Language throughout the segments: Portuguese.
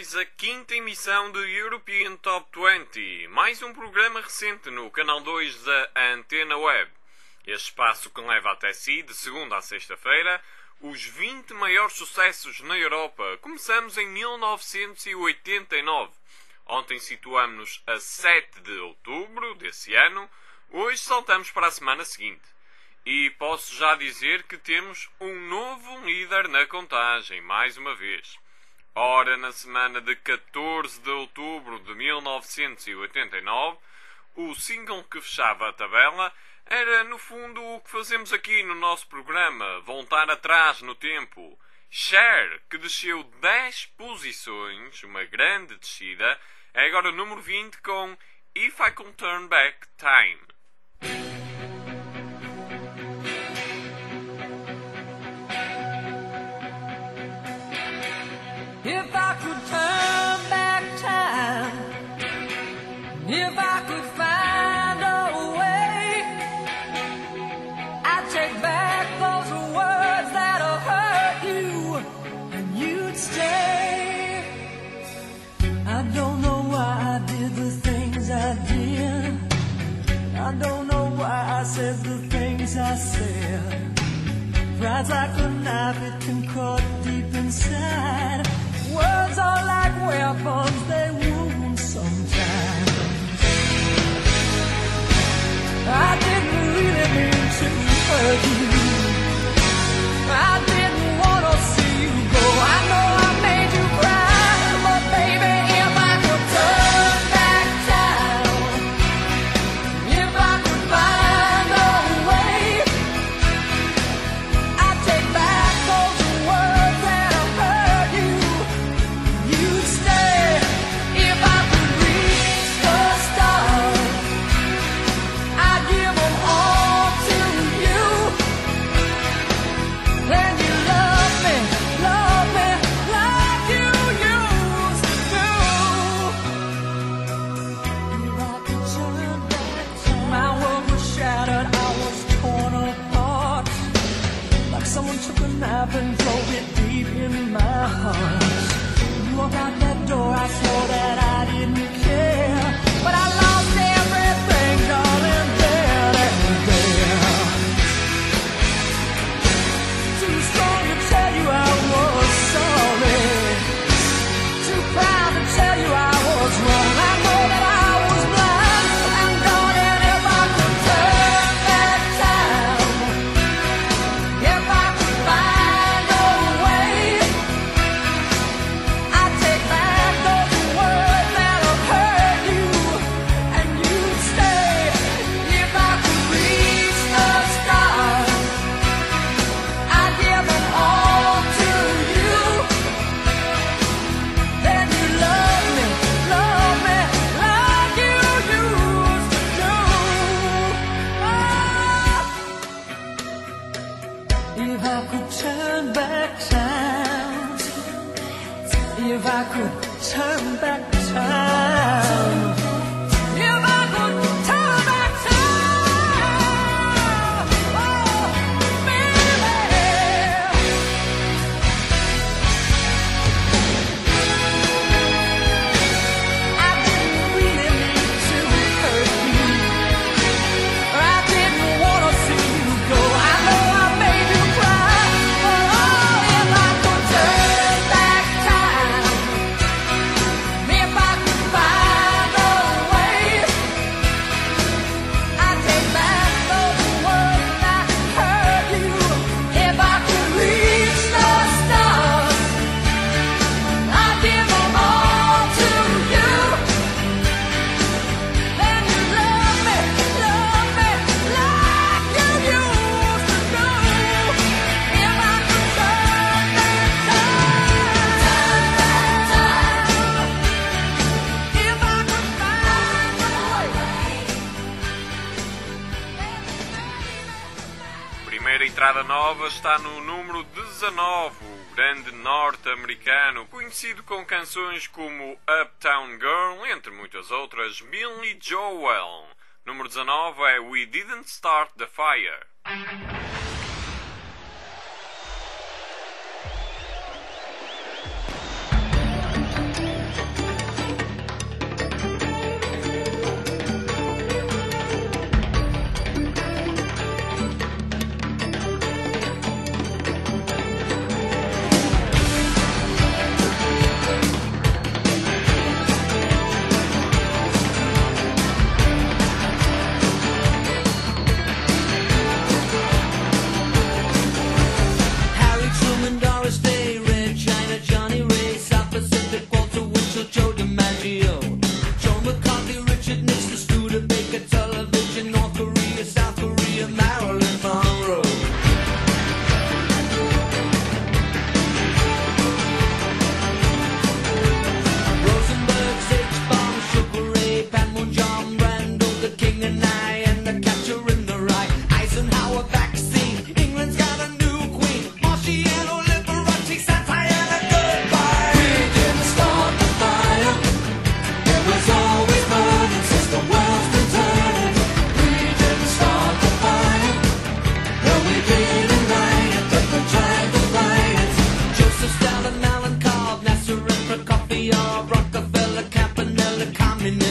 mais a quinta emissão do European Top 20, mais um programa recente no canal 2 da Antena Web. Este espaço que leva até si, de segunda a sexta-feira, os 20 maiores sucessos na Europa. Começamos em 1989. Ontem situámos-nos a 7 de outubro desse ano, hoje saltamos para a semana seguinte. E posso já dizer que temos um novo líder na contagem, mais uma vez. Ora, na semana de 14 de outubro de 1989, o single que fechava a tabela era, no fundo, o que fazemos aqui no nosso programa, voltar atrás no tempo. Cher, que desceu 10 posições, uma grande descida, é agora o número 20 com If I Could Turn Back Time. If I could turn back time, if I could find a way, I'd take back those words that'll hurt you, and you'd stay. I don't know why I did the things I did. I don't know why I said the things I said. Pride's like a knife, it can cut deep inside. Words are like weapons, they wound sometimes. I didn't really mean to hurt you. I didn't want to see you go. I know I made you cry, but baby, if I could turn back time, if I could find a way, I'd take back those words that have hurt you. You'd stay if I could reach the stars. I'd give them all to you. Then you love me like you used to do. If I could turn back time, my world was shattered, I was torn apart. Like someone took a knife and drove it deep in my heart. You walked out that door, I swore that I didn't care. But I lost everything, darling, there and there. Too strong to tell you I was sorry. Too proud to tell you I was wrong. I know that I was blind. And darling, if I could turn back time, if I could find a way, I'd take back those words that'll hurt you, and you'd stay. If I could reach the stars, I'd give them all to you. Then you love me like you used to do. If I could turn back time, if I could turn back time, if I could turn back time, oh, baby. I didn't really mean to hurt you. I didn't want to see you go. I know I made you cry, but oh, if I could turn back time, if I could find a way, I'd take back those words that hurt you. If I could reach the stars, I'd give them all to you. Then you love me like you used to do. If I could turn back time, if I could find a way. Primeira entrada nova está no número 19, o grande norte-americano, conhecido com canções como Uptown Girl, entre muitas outras, Billy Joel. Número 19 é We Didn't Start the Fire.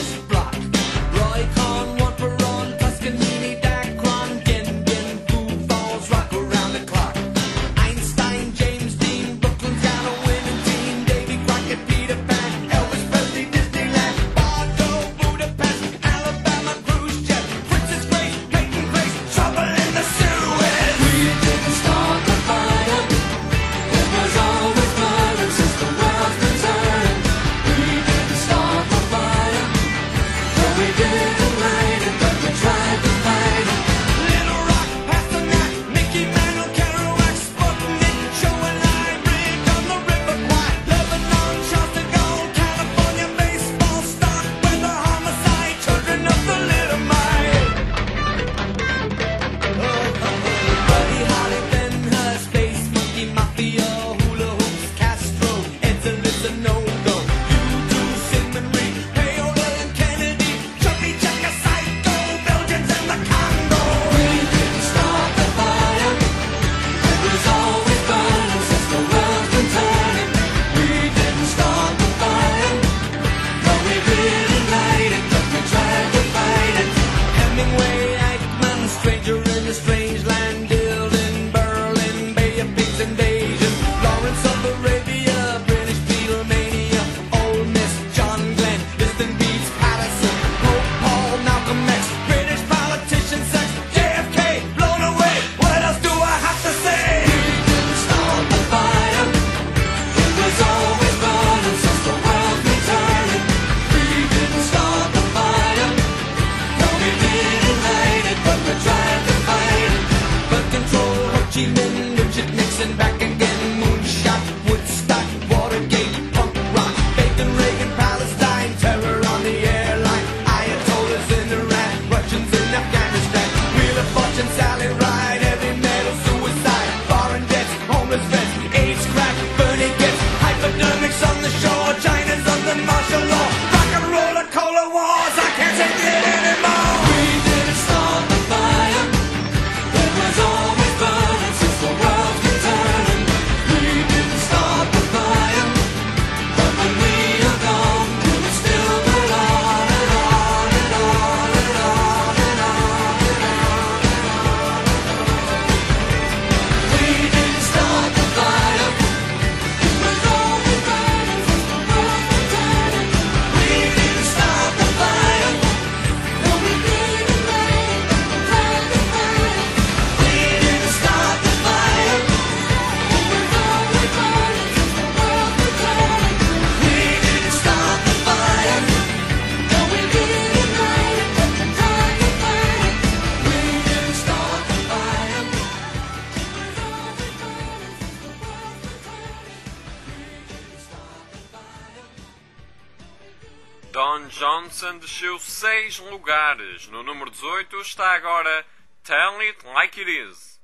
Don Johnson desceu 6 lugares. No número 18 está agora Tell It Like It Is.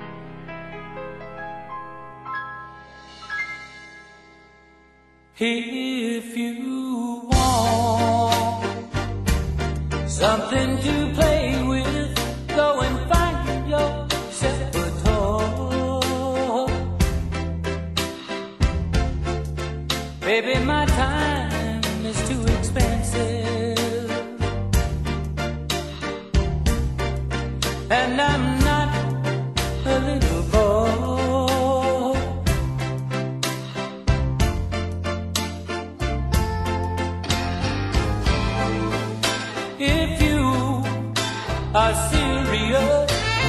If you want something to play with, go and find yourself a toy. Baby, my time is too expensive, and I'm not a little boy. If you are serious,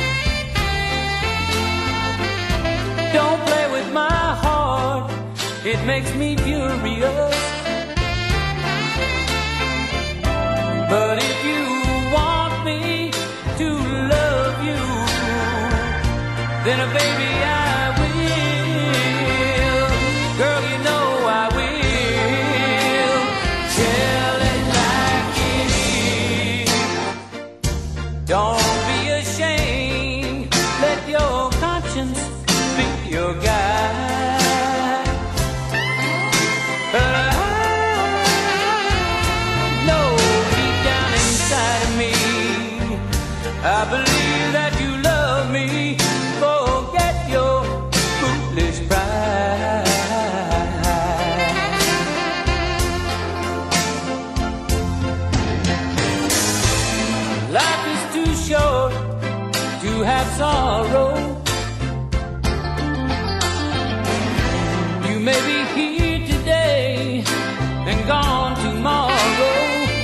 don't play with my heart, it makes me furious. But if you want me to love you, then baby I will. Girl, you know I will. Tell it like it is. Don't be ashamed. Let your conscience be your guide. But I believe that you love me. Forget your foolish pride. have sorrow. You may be here today and gone tomorrow.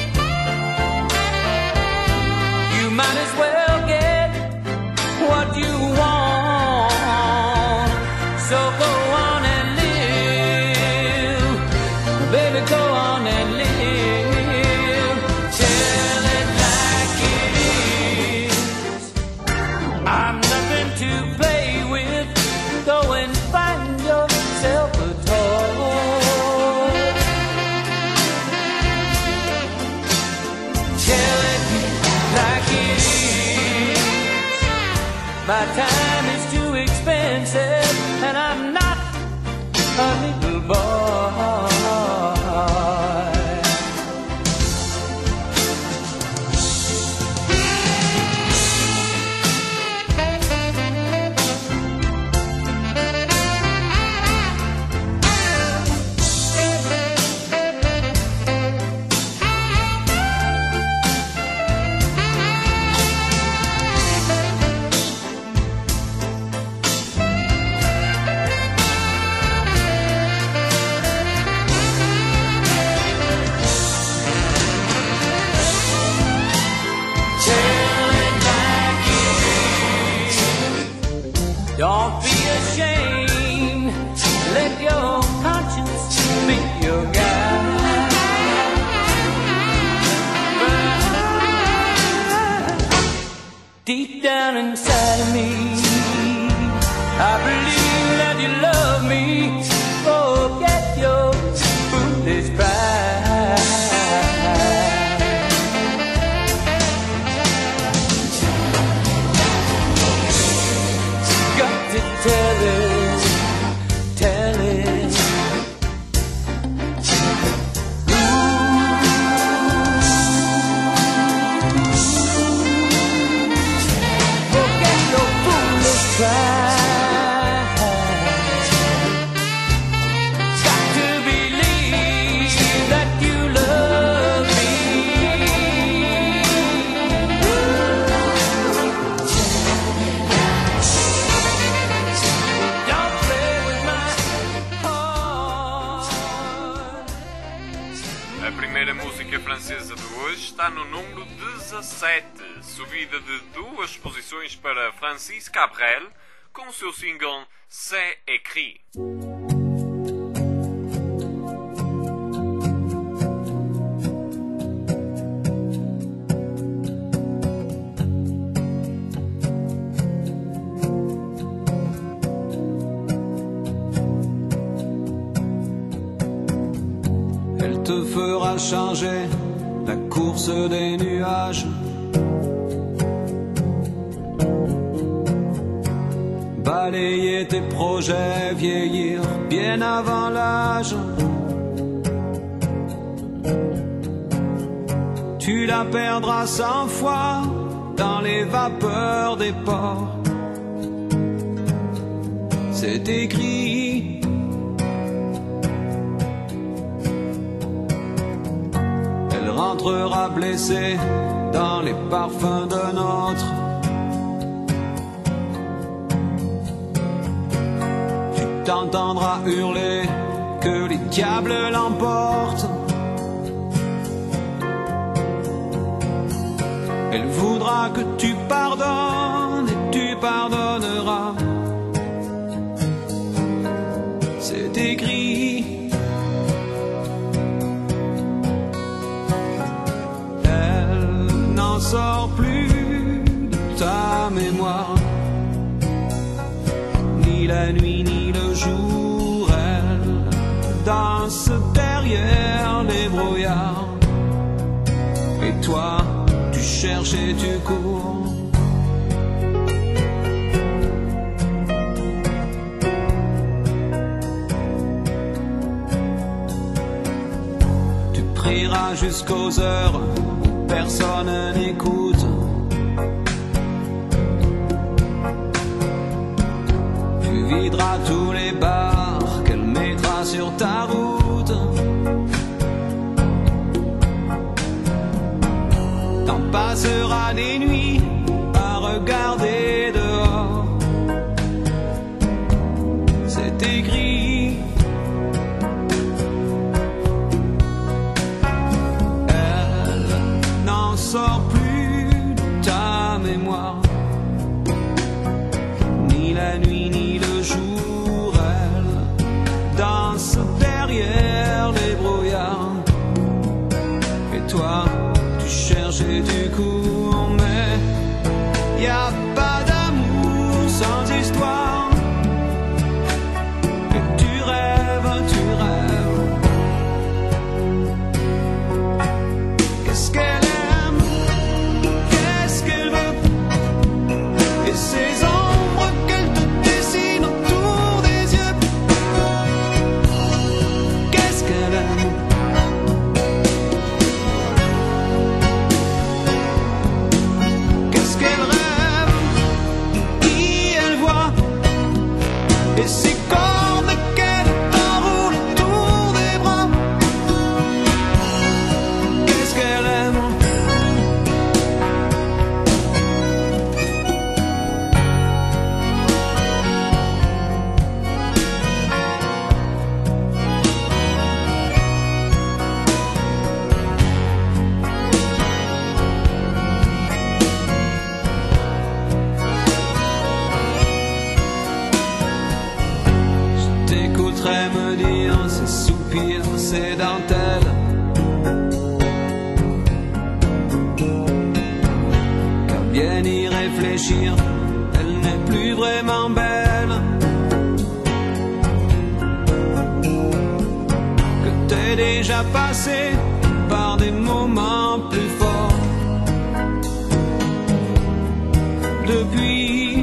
You might as well get what you want. So go on and live, baby, go on and live. Tell it like it is. I'm nothing to play with. Go and find yourself a toy. Tell it like it is. My time is too expensive, and I'm not a little boy. Don't be ashamed, let your conscience be your guide. Deep down inside of me, I believe that you love me. Forget your foolish pride. Tell it, tell it. Forget your foolish pride. Got to believe that you love me. A primeira música francesa de hoje está no número 17, subida de 2 posições para Francis Cabrel, com o seu single C'est écrit. Elle te fera changer la course des nuages. Balayer tes projets, vieillir bien avant l'âge. Tu la perdras 100 fois dans les vapeurs des ports. C'est écrit. Rentrera blessée dans les parfums d'un autre. Tu t'entendras hurler que les diables l'emportent. Elle voudra que tu pardonnes et tu pardonneras. C'est écrit. Sors plus de ta mémoire, ni la nuit ni le jour. Elle danse derrière les brouillards, et toi tu cherches et tu cours. Tu prieras jusqu'aux heures personne n'écoute. Tu videras tous les bars qu'elle mettra sur ta route. T'en passeras des nuits à regarder de sort plus de ta mémoire. Ni la nuit ni le jour, elle danse derrière les brouillards. Et toi, tu cherches et tu cours, mais y a pas d'amour sans histoire. Et tu rêves, tu rêves. Qu'est-ce qu'elle aime, qu'est-ce qu'elle veut, et ces ombres qu'elle te dessine autour des yeux. Qu'est-ce qu'elle aime, qu'est-ce qu'elle rêve, qui elle voit, et ces cordes qu'elle t'enroule autour des bras. Qu'est-ce qu'elle aime, je t'écouterai me dire ces soupirs, ces dentelles. Car bien y réfléchir, elle n'est plus vraiment belle. Que t'es déjà passé par des moments plus forts. Depuis,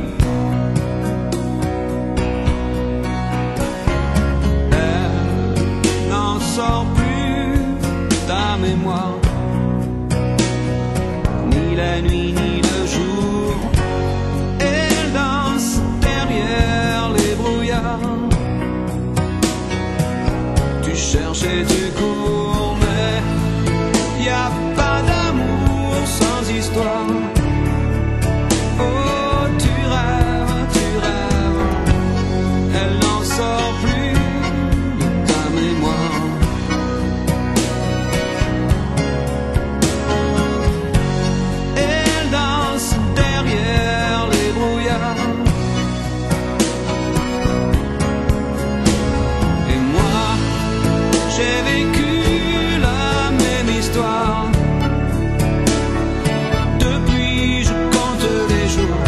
elle n'en sort plus de ta mémoire. Ni la nuit ni le jour, elle danse derrière les brouillards. Tu cherches et tu cours, mais y a pas d'amour sans histoire. Oh, tu rêves, elle n'en sort plus de ta mémoire. Elle danse derrière les brouillards. Et moi, j'ai vécu la même histoire. Depuis, je compte les jours.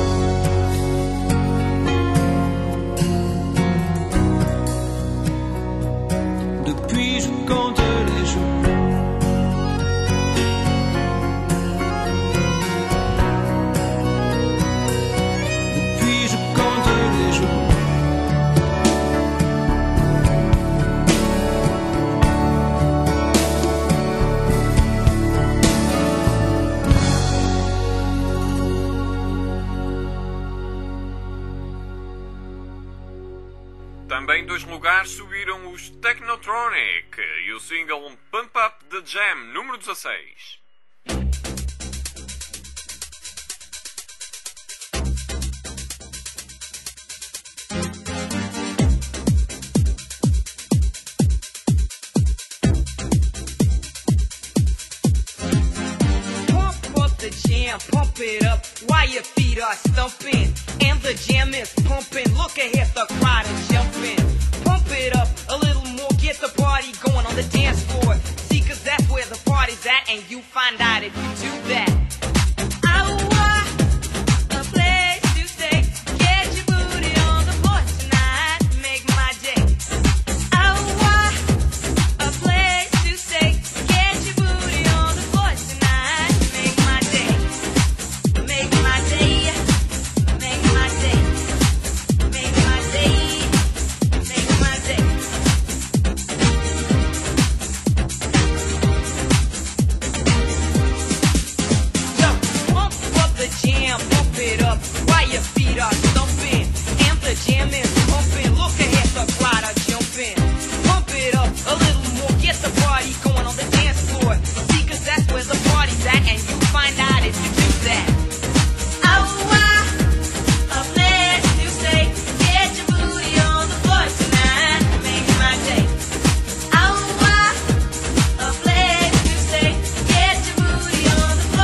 Depuis, je compte les jours. Depuis, je compte les jours. Também 2 lugares subiram os Technotronic e o single Pump Up the Jam, número 16. Pump up the jam, pump it up while your feet are stumping. And the jam is pumping, look ahead, the crowd is jumping. Pump it up a little more, get the party going on the dance floor. See, 'cause that's where the party's at, and you find out if you do that. I want a place to stay, get your booty on the floor tonight, make my day. I want a place to stay, get your booty on the floor tonight, make my day. Make my day, make my day, make my day, make my day. So pump up the jam, pump it up while your feet are stumping. And the jam is pumping, look ahead, the crowd are jumping. Pump it up a little more, get the party going on the dance floor. See, 'cause that's where the party's at, and you find out if you do that. I want a place to stay, get your booty on the floor tonight, make my day. I want a place to stay, get your booty on the floor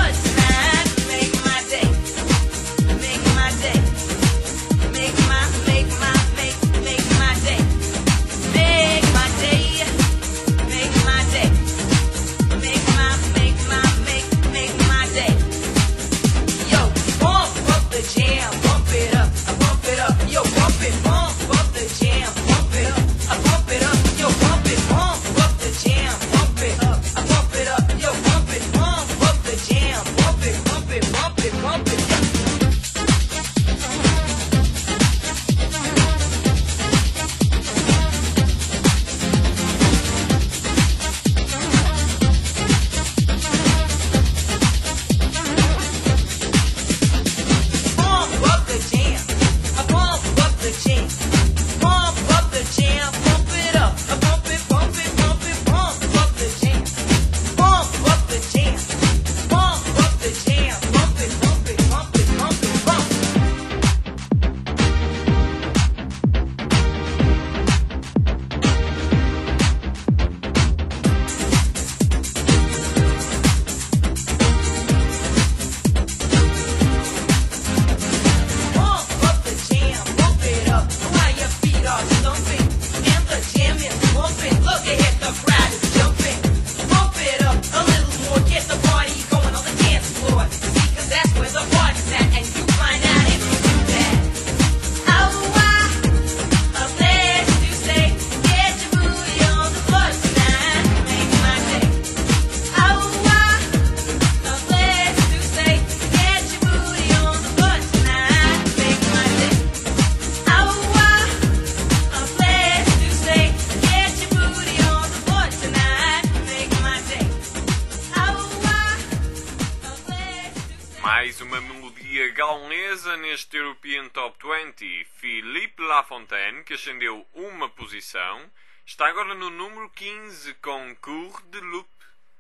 Mais uma melodia gaulesa neste European Top 20. Philippe Lafontaine, que ascendeu uma posição, está agora no número 15 com Cour de Loup.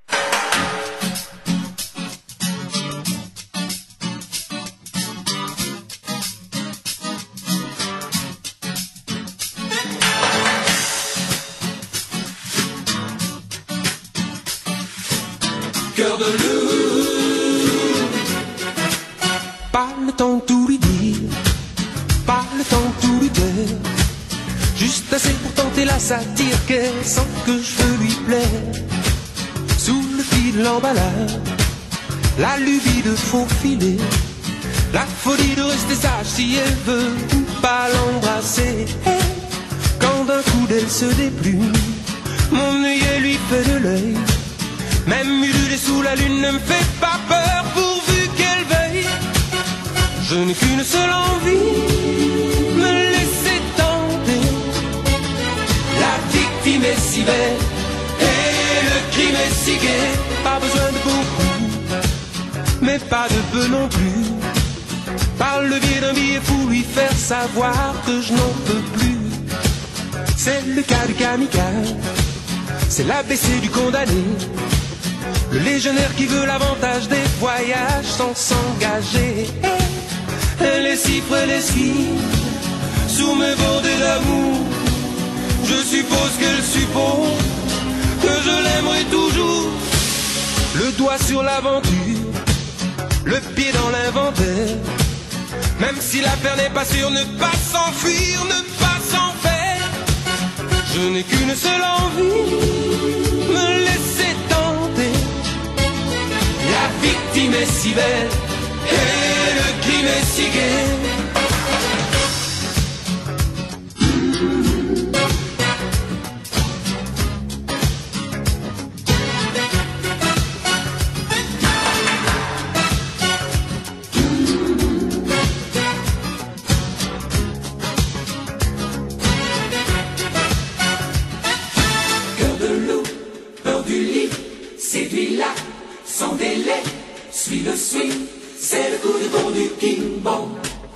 Cœur de loup. Pas le temps de tout lui dire, pas le temps de tout lui plaire, juste assez pour tenter la satire qu'elle sent que je veux lui plaire. Sous le fil de l'emballage, la lubie de faufiler, la folie de rester sage si elle veut ou pas l'embrasser. Quand d'un coup d'elle se déplume, mon œillet lui fait de l'œil. Même ululer sous la lune ne me fait pas peur pourvu qu'elle veuille. Je n'ai qu'une seule envie, me laisser tenter. La victime est si belle et le crime est si gai. Pas besoin de beaucoup, mais pas de peu non plus. Par le biais d'un billet fou lui faire savoir que je n'en peux plus. C'est le cas du kamikaze, c'est l'ABC du condamné. Le légionnaire qui veut l'avantage des voyages sans s'engager. Les cifres et les skis sous mes bordées d'amour. Je suppose qu'elle suppose que je l'aimerai toujours. Le doigt sur l'aventure, le pied dans l'inventaire. Même si l'affaire n'est pas sûre, ne pas s'enfuir, ne pas s'en faire. Je n'ai qu'une seule envie, me laisser tenter. La victime est si belle et le crime est si gai. Cœur de loup, peur du lit, séduis-la sans délai, suis le swing, c'est le coup de bon du King Bong.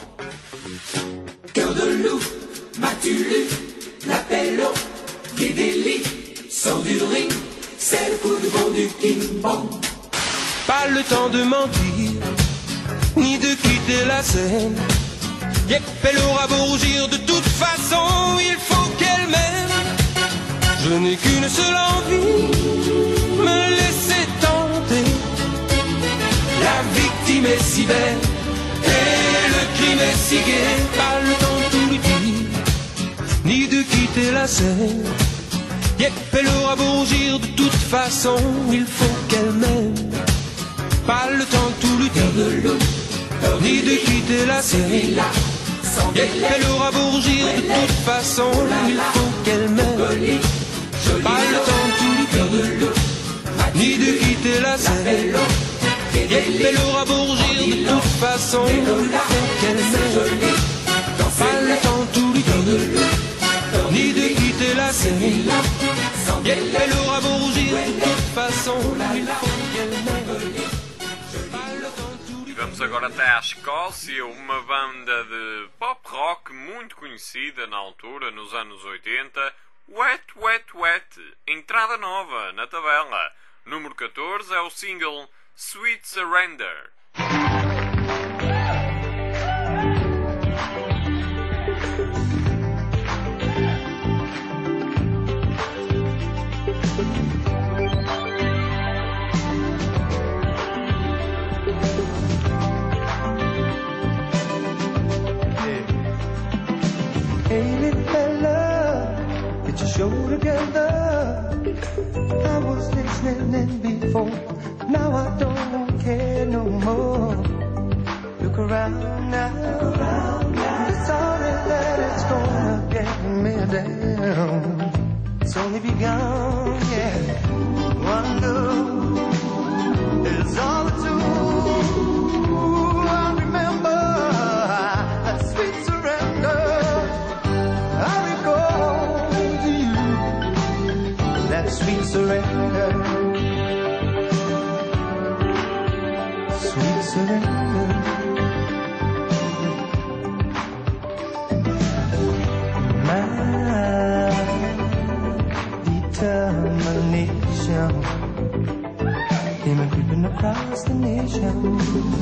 Cœur de loup, m'as-tu lu l'appel au pied des lits, sors du ring, c'est le coup de bon du King Bong. Pas le temps de mentir, ni de quitter la scène. Yep, elle aura beau rougir, de toute façon, il faut qu'elle m'aime. Je n'ai qu'une seule envie, me laisser tenter. La victime est si belle et le crime est si gai. Pas le temps de tout lui dire, ni de quitter la scène. Yep, elle aura beau rougir, de toute façon, il faut qu'elle m'aime. Pas le temps de tout lui dire, ni de quitter la scène. Yep, elle aura beau rougir, de toute façon, il faut qu'elle m'aime. Pas le temps de tout lui dire, ni de quitter la scène. Yep, elle aura beau rougir, de toute façon, il faut qu'elle m'aime. Pas le temps de tout lui dire, ni de quitter la scène. Yep, elle aura beau rougir, de toute façon, il faut qu'elle m'aime. E vamos agora até à Escócia, uma banda de pop rock muito conhecida na altura, nos anos 80, Wet Wet Wet, entrada nova na tabela. Número 14 é o single Sweet Surrender. Hey little fella, get your show together. I was listening before, now I don't care no more. Look around now, it's sorry that it's gonna get me down. It's only begun, yeah. Wonder is all it's to. I remember that sweet surrender. I recall to you that sweet surrender. sweet surrender. My determination came a creeping across the nation.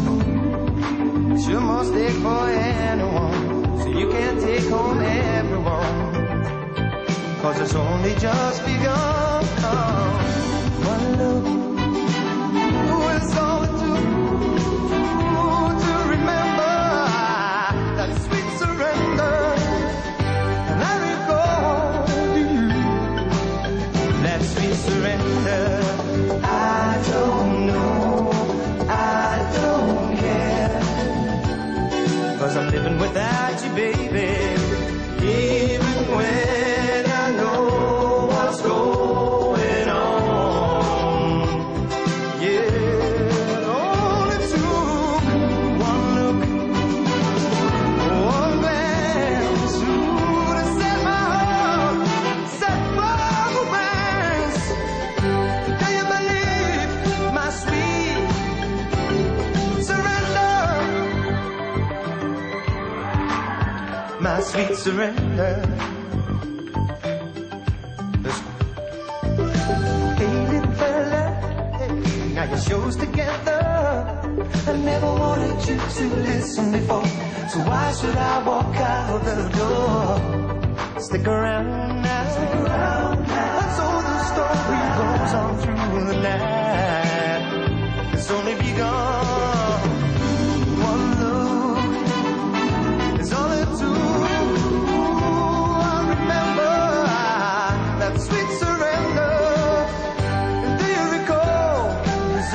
Sure must take for anyone, so you can't take home everyone, 'cause it's only just begun. One look is all it took to remember that sweet surrender. And I recall to you that sweet surrender. I don't know, I don't care, 'cause I'm living without you, baby, even when I know what's going on. Yeah, only took one look, one glance to set my heart, set my romance. Do you believe my sweet surrender? My sweet surrender. Hey, little fella, hey, now your show's together. I never wanted you to listen before, so why should I walk out the door? Stick around now, and so the story goes on through the night. It's only begun. One look is all it took. I remember that sweet surrender. And do you recall? 'Cause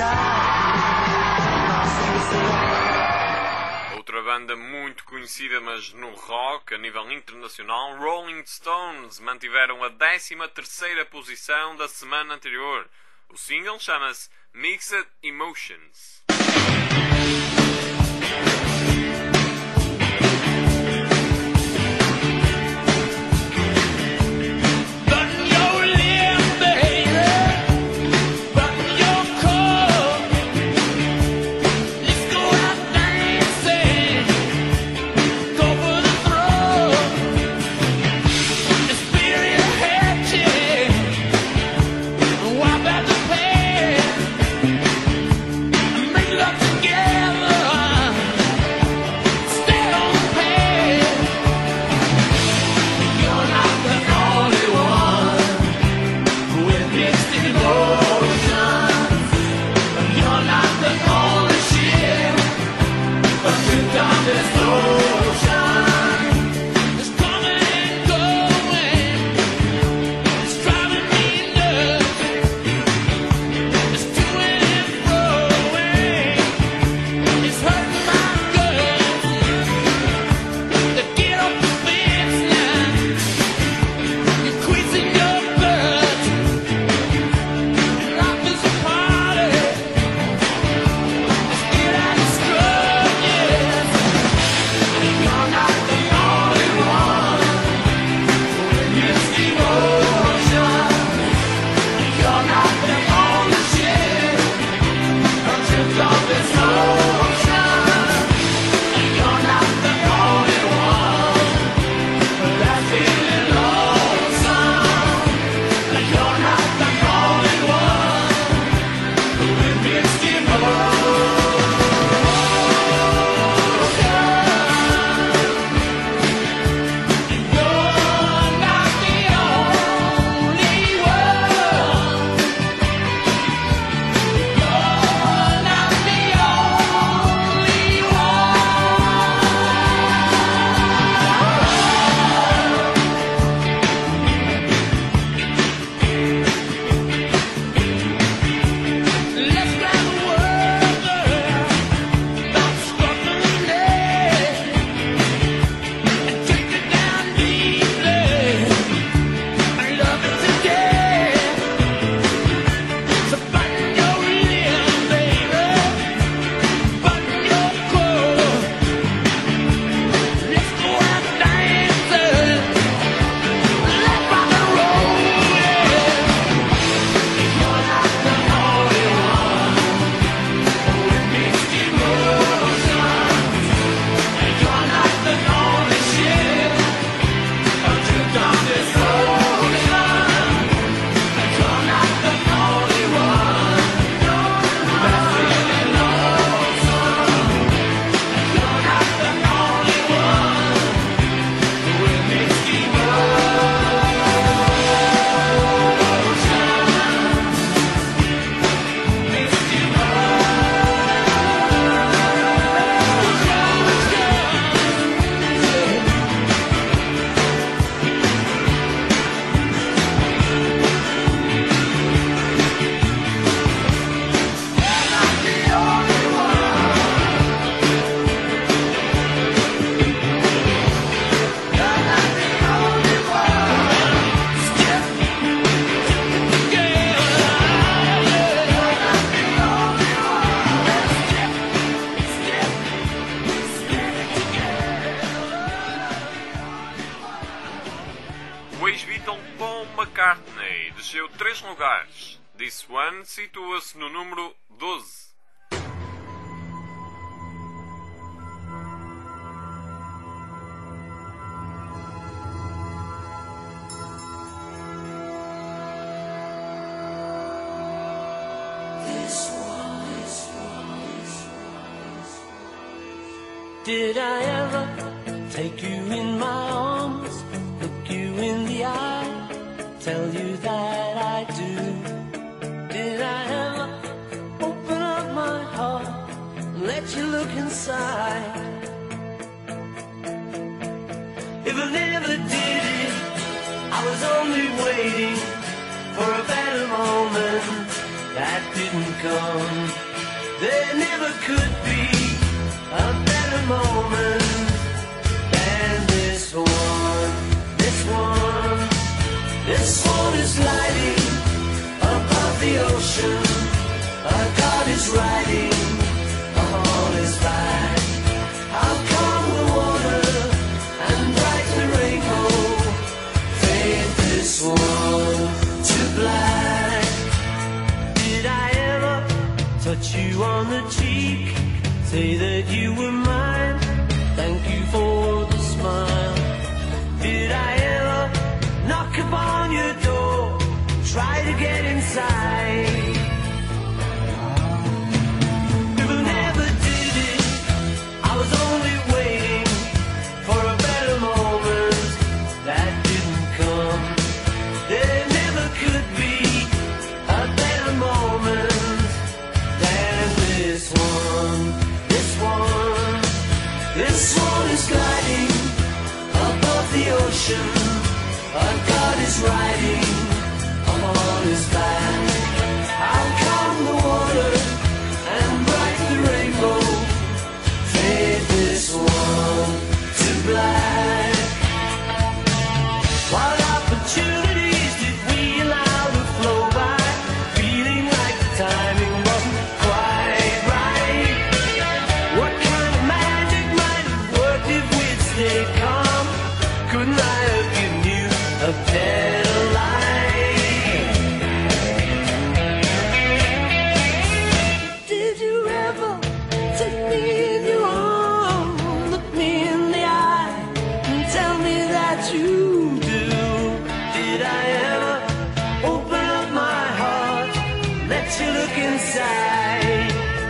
Outra banda muito conhecida, mas no rock a nível internacional, Rolling Stones, mantiveram a 13ª posição da semana anterior. O single chama-se Mixed Emotions. Together desceu 3 lugares. This One situa-se no número 12. Did I ever take you in my arms, look you in the eye, tell you that I do? Did I ever open up my heart and let you look inside? If I never did it, I was only waiting for a better moment that didn't come. There never could be a better moment than this one. This one, this one is gliding above the ocean. A god is riding on his back. How come the water and bright the rainbow fade this one to black? Did I ever touch you on the cheek? Say that you were mine, thank you for the smile. Did I ever knock upon your door, try to get inside? If I never did it, I was only waiting for a better moment that didn't come. There never could be a better moment than this one. This one is gliding above the ocean. A god is riding on his back. How come the water and bright the rainbow fade this one to black? What opportunities did we allow to flow by, feeling like the timing wasn't quite right? What kind of magic might have worked if we'd stayed calm? Couldn't I have given you a better life? Did you ever take me in your arms, look me in the eye, and tell me that you do? Did I ever open up my heart, let you look inside?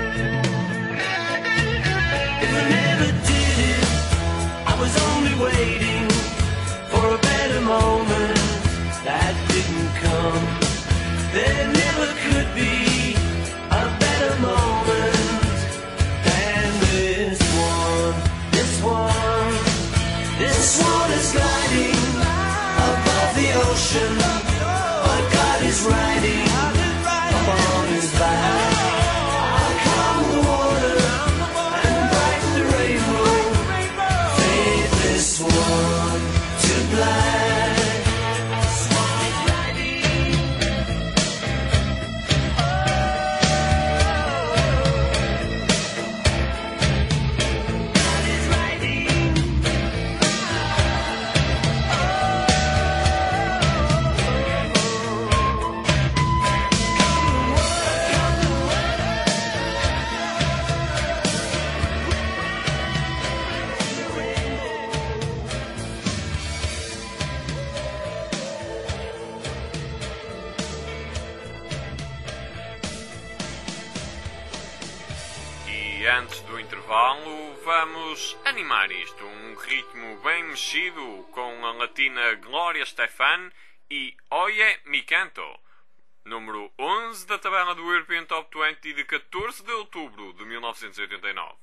If I never did it, I was only waiting for a better moment that didn't come. There never could be a better moment than this one. This one, this one is gliding above the ocean. A god is riding upon his back. How come the water and bright the rainbow fade this one to black? E antes do intervalo, vamos animar isto. Um ritmo bem mexido com a latina Gloria Estefan e Oye Mi Canto, número 11 da tabela do European Top 20 de 14 de outubro de 1989.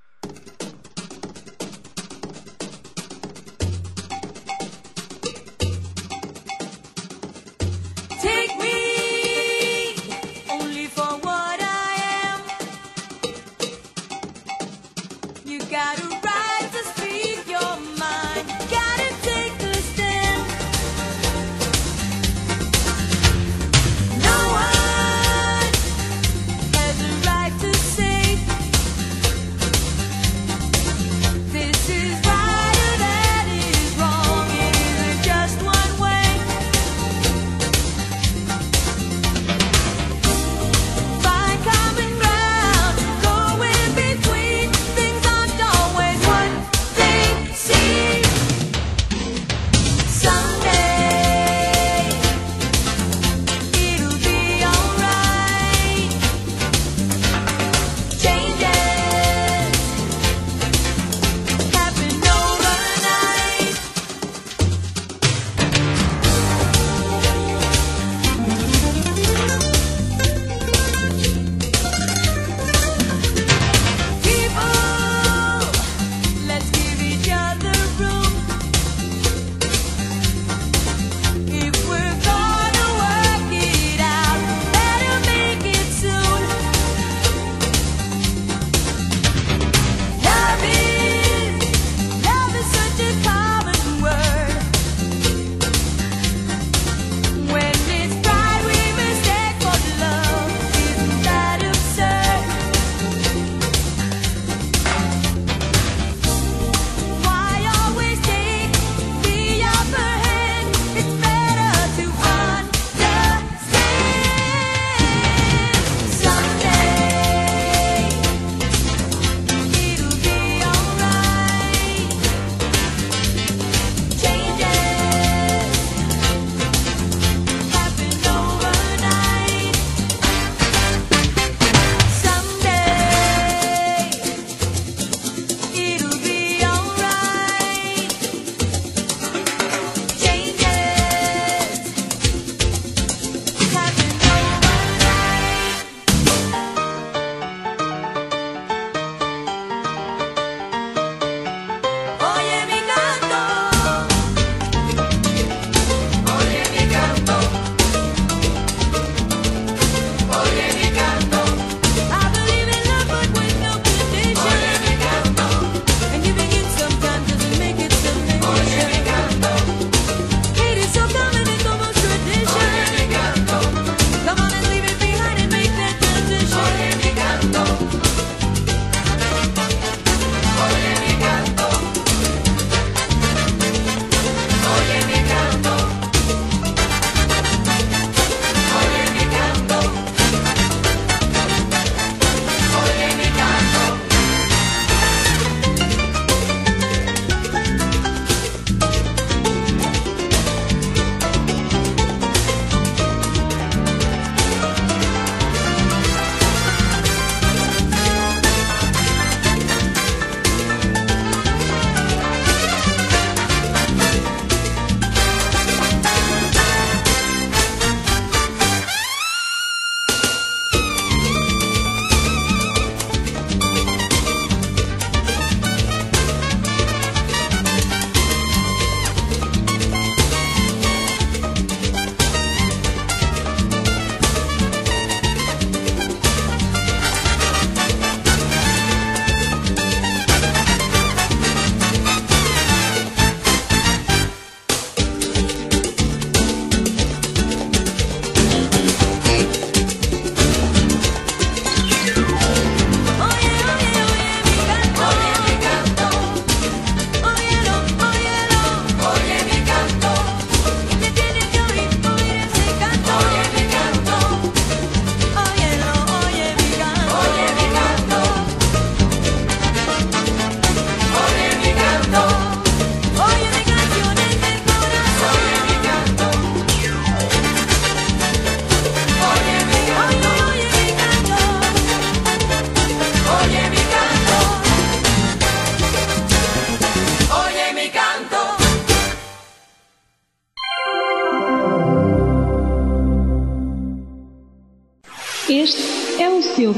Take me only for what I am. You got a right to speak your mind. Gotta take the stand. No one has a right to say this is right or that is wrong. It isn't just one way.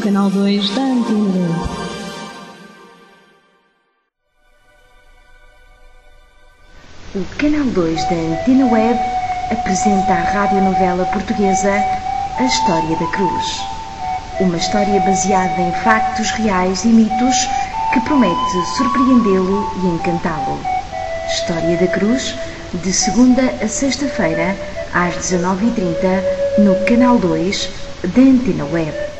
canal 2 da Antena. O canal 2 da Antena Web apresenta à radionovela portuguesa A História da Cruz. Uma história baseada em factos reais e mitos que promete surpreendê-lo e encantá-lo. História da Cruz, de segunda a sexta-feira, às 19h30, no canal 2 da Antena Web.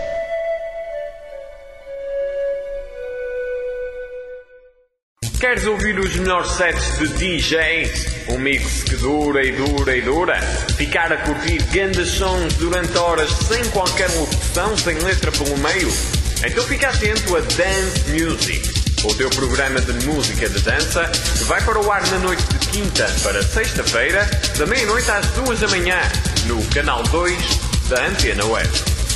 Queres ouvir os melhores sets de DJs? Um mix que dura e dura e dura? Ficar a curtir grandes sons durante horas sem qualquer locução, sem letra pelo meio? Então fica atento a Dance Music, o teu programa de música de dança, que vai para o ar na noite de quinta para sexta-feira, da meia-noite às 2 da manhã, no canal 2 da Antena Web.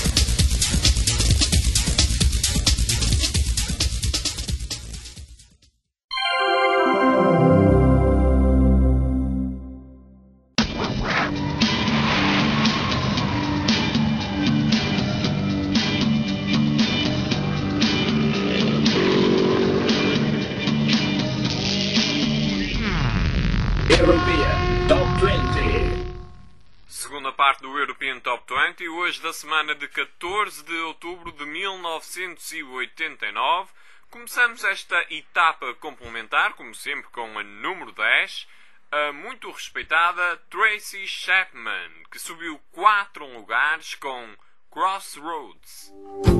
Segunda parte do European Top 20, hoje da semana de 14 de outubro de 1989. Começamos esta etapa complementar, como sempre, com a número 10, a muito respeitada Tracy Chapman, que subiu 4 lugares com Crossroads.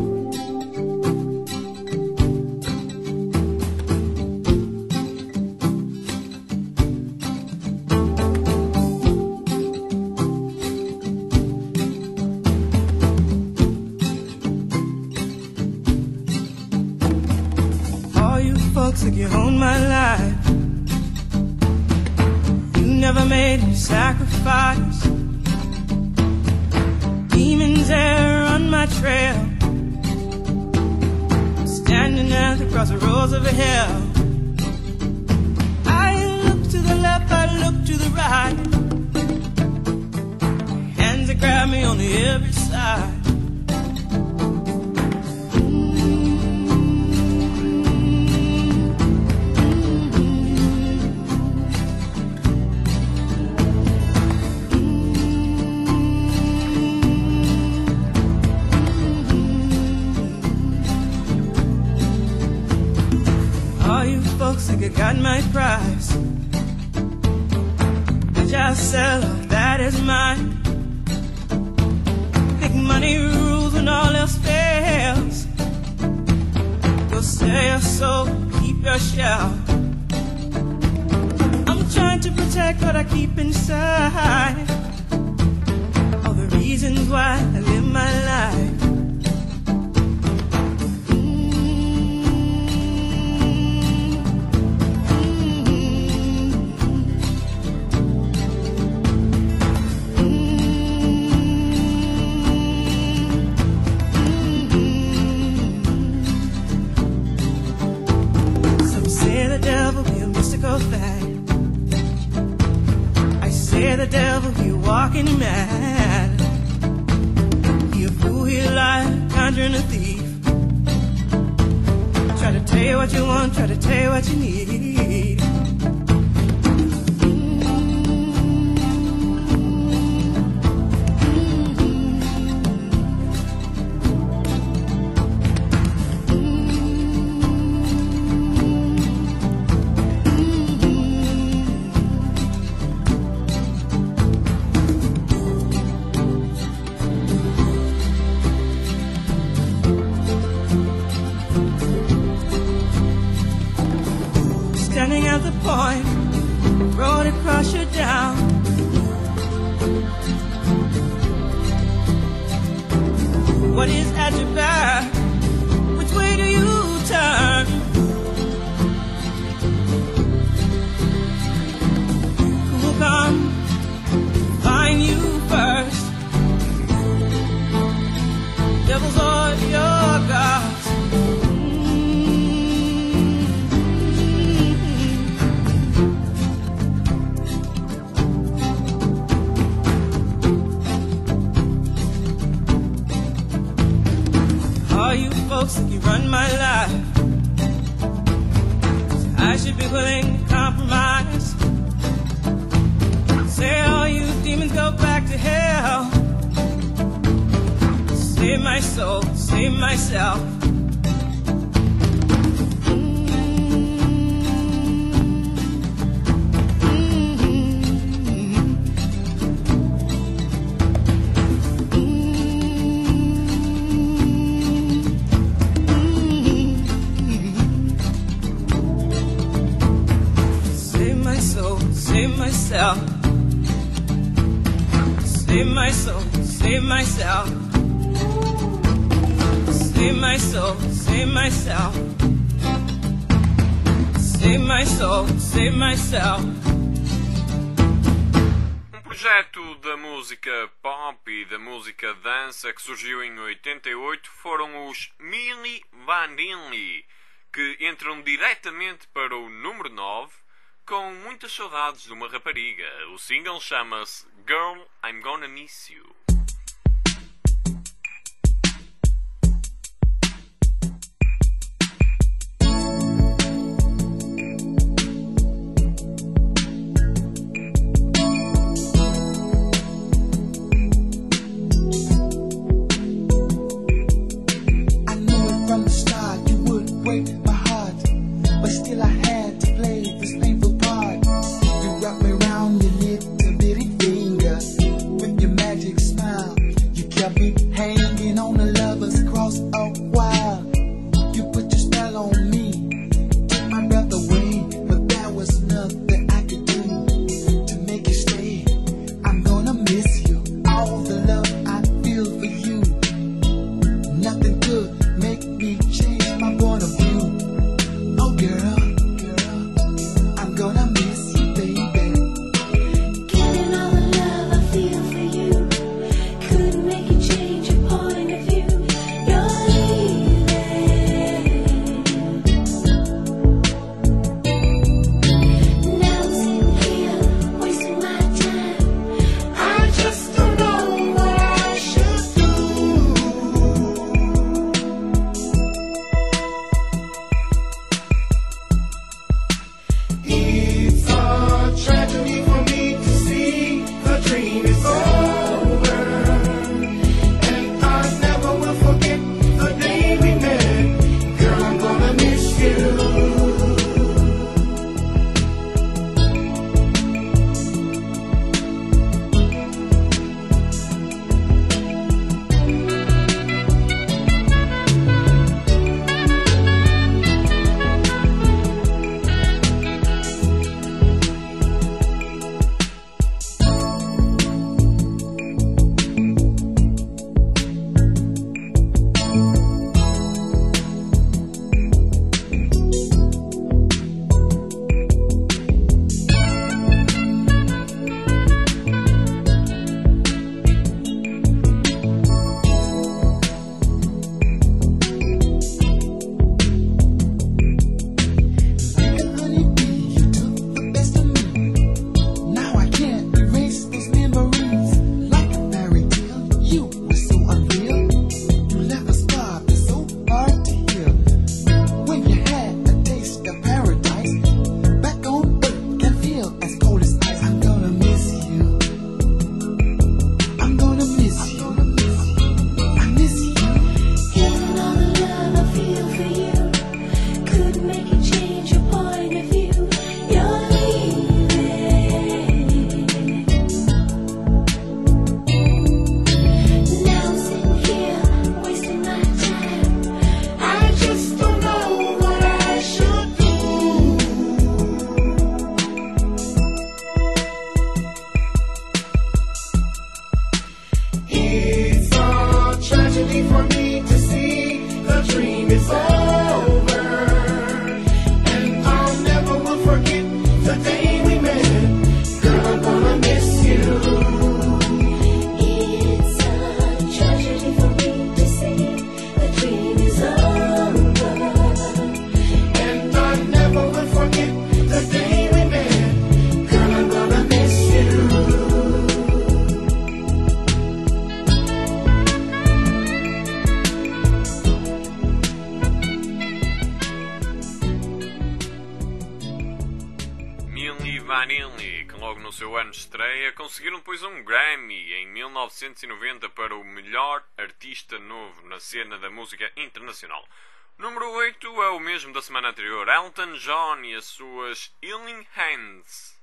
Took you all my life. You never made me sacrifice. Demons there on my trail, standing at the crossroads of hell. I look to the left, I look to the right. Hands that grab me on every side. Think I got my price. I just sell all that is mine. Big money rules when all else fails. Go sell your soul, keep your shell. I'm trying to protect what I keep inside. All the reasons why I live my life. I say the devil, he walking mad. He a fool, he a liar, conjuring a thief. Try to tell you what you want, try to tell you what you need. Standing at the point, road across you down. What is at your back? Which way do you turn? Who will come find you first? Devils or your gods? Are you have. I should be willing to compromise. Say all you demons go back to hell. Save my soul, save myself. Save myself. Save my soul, save myself. Save my soul, save myself. Save my soul, save myself. Projeto da música pop e da música dança que surgiu em 88 foram os Milli Vanilli, que entram diretamente para o número 9 com muitas saudades de uma rapariga. O single chama-se Girl, I'm Gonna Miss You. Magic Vanilli, que logo no seu ano de estreia conseguiram depois um Grammy em 1990 para o melhor artista novo na cena da música internacional. Número 8 é o mesmo da semana anterior, Elton John e as suas Healing Hands.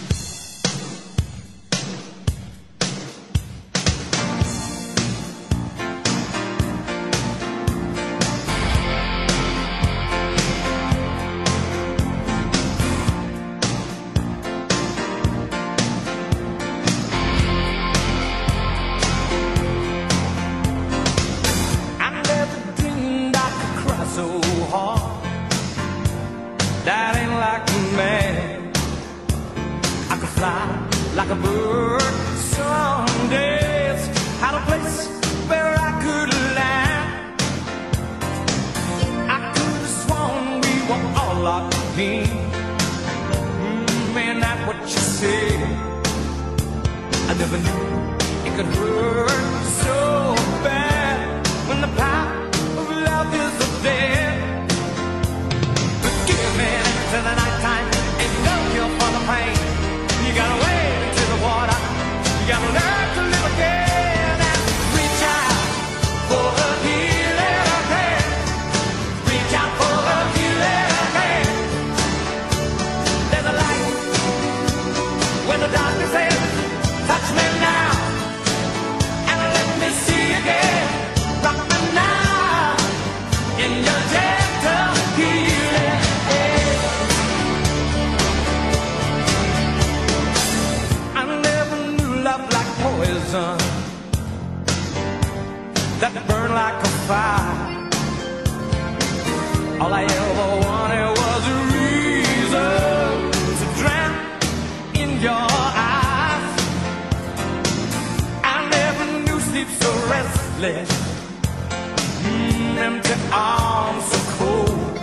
That ain't like a man. I could fly like a bird some days. Had a place where I could land. I could have sworn we were all locked in. Man, that's what you said. I never knew it could hurt so bad when the power of love is there. To the nighttime, ain't no cure for the pain. You gotta wade into the water. You gotta learn to live again and reach out for a healing hand. Reach out for a healing hand. There's a light when the darkness ends. Touch me now and let me see again. Rock me now in your gentle healing hand. Poison that burned like a fire. All I ever wanted was a reason to drown in your eyes. I never knew sleep so restless, empty arms so cold.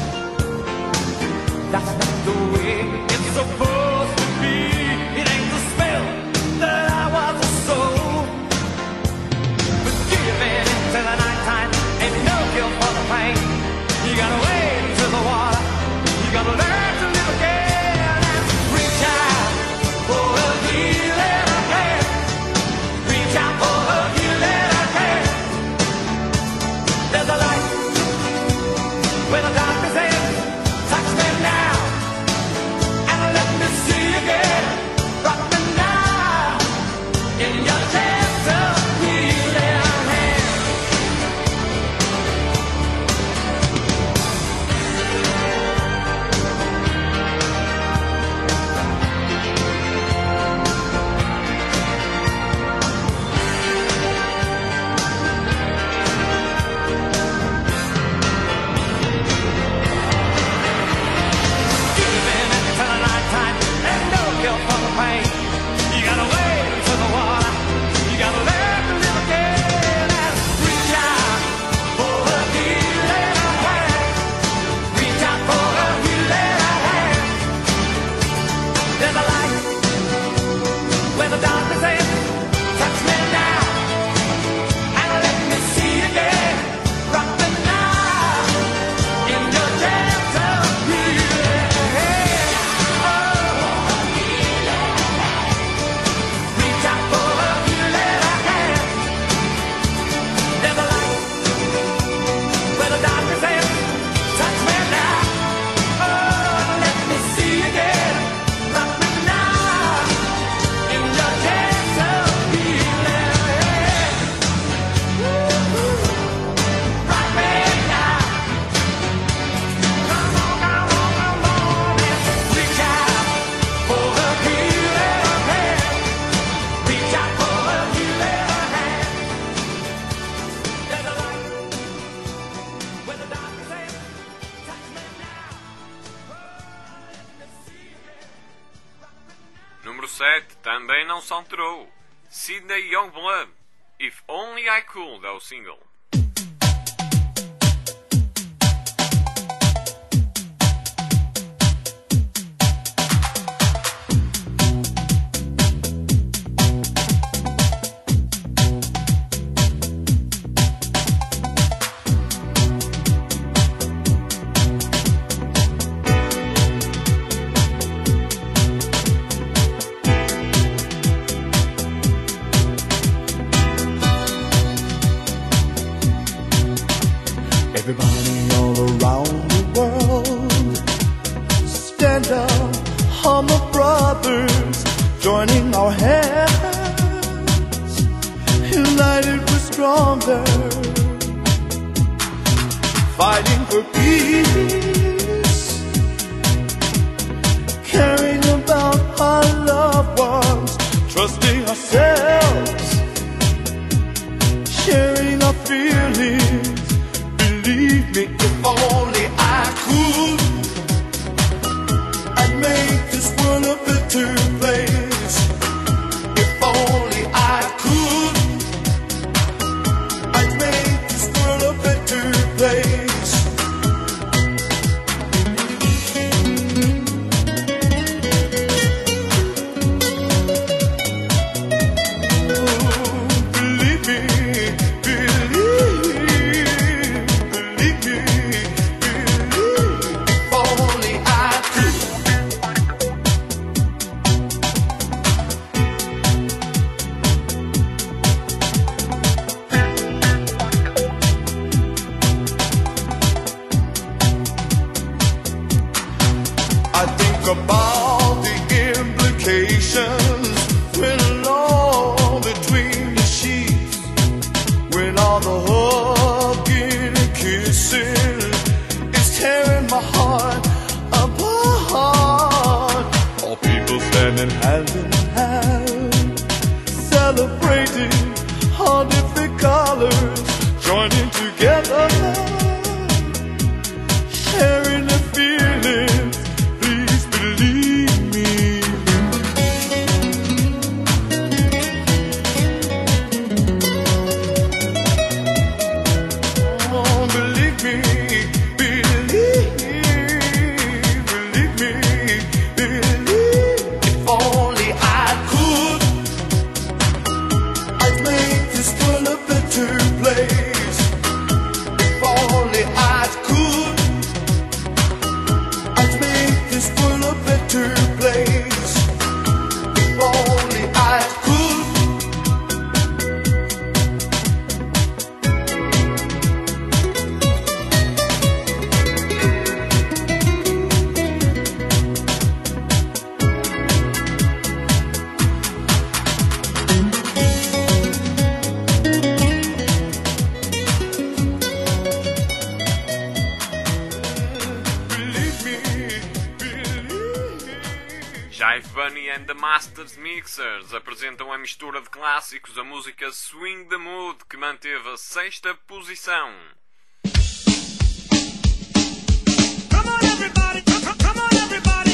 That's not the way it's supposed to be. It ain't the spell that I was a soul. But giving into the nighttime ain't no cure for the pain. You gotta wade into the water. You gotta learn to live again and reach out for a healing hand. Reach out for a healing hand. There's a light where the darkness ends. Touch me now and let me see again. Rock me now in your gentle healing hand. Giving into the nighttime ain't no cure for the pain. You gotta wade into the water. You gotta learn to live again and reach out for a healing hand. Reach out for a healing hand. There's a light where the darkness ends. Touch me now and let me see again. Rock me now in your gentle healing hand. Reach out for a healing hand. There's a light where the darkness ends. Touch me now. Oh, let me see again. Rock me now in your gentle healing hand. Rock me now. Come on, come on, come on and reach out for a healing hand. Reach out for a healing hand. There's a light where the darkness ends. Touch me now. Let me see again. Número 7 também não se alterou. Sydney Youngblood, If Only I Could, é o single. stronger, fighting for peace, caring about our loved ones, trusting ourselves, sharing our feelings. Believe me, if only I could, I'd make this world a better place. If only I could, I'd make this world a better place. Believe me, if only I could. I think about the implications when alone between the sheets, when all the hugging and kissing is tearing my heart apart. All people standing hand in hand, celebrating all different colors, joining together, sharing the feelings. Please believe me. Oh, believe me, believe me, believe. If only I could, I'd make this world a better place. If only I could, I'd make this world a better place. If only I could. Believe me, believe. Jive Bunny and the Masters Mixers apresentam a mistura de clássicos, a música Swing the Mood, que manteve a 6ª posição. Come on, everybody. Come on, everybody.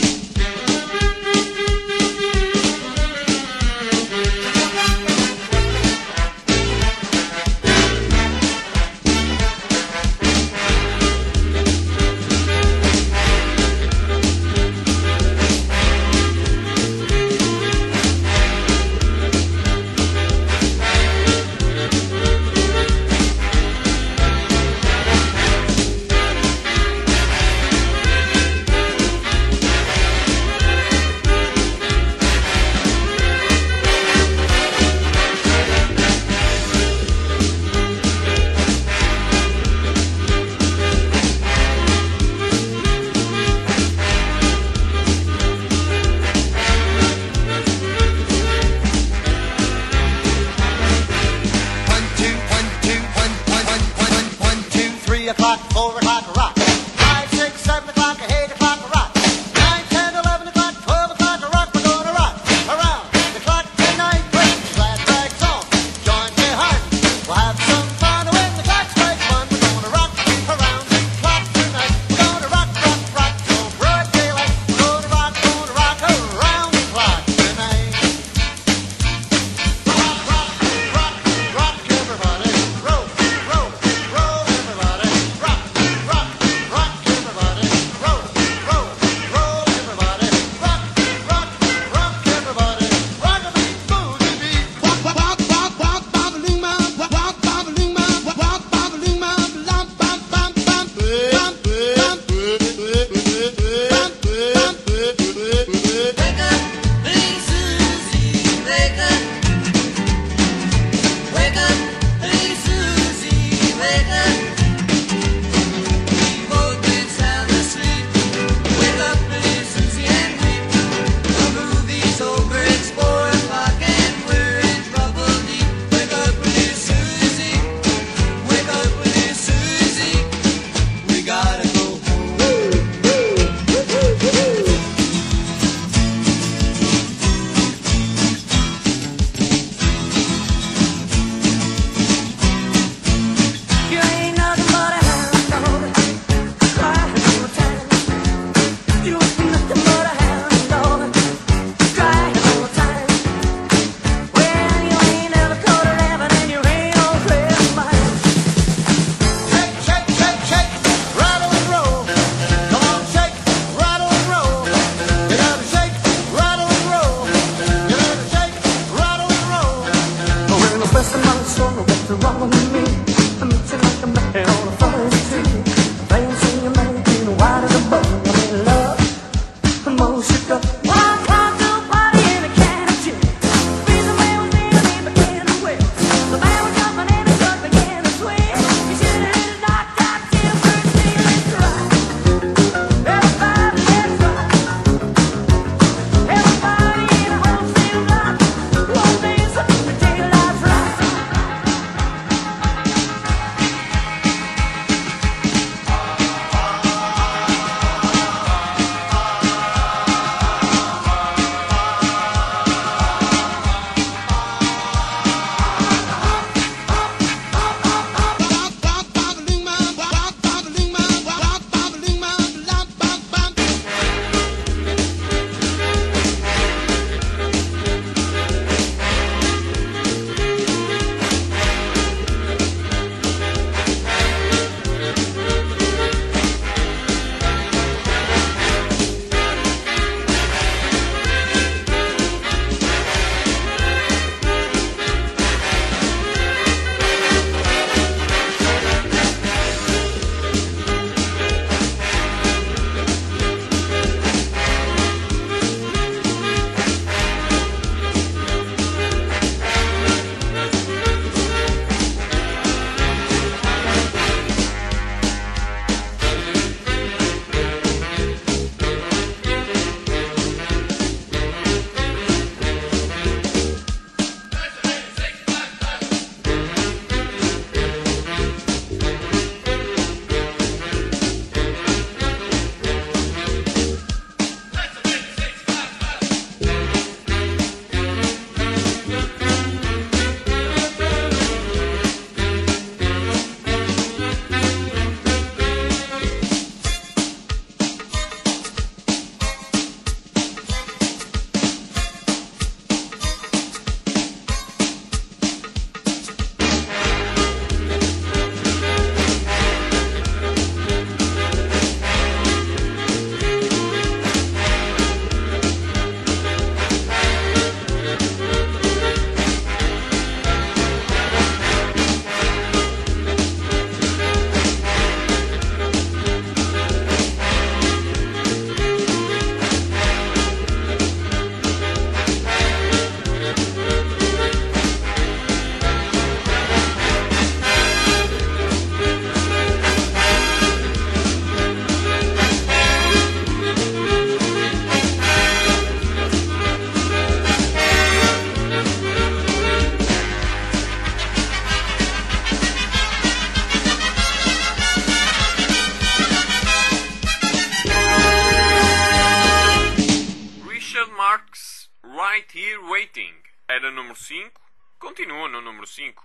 Right Here Waiting. Era número 5, continua no número 5.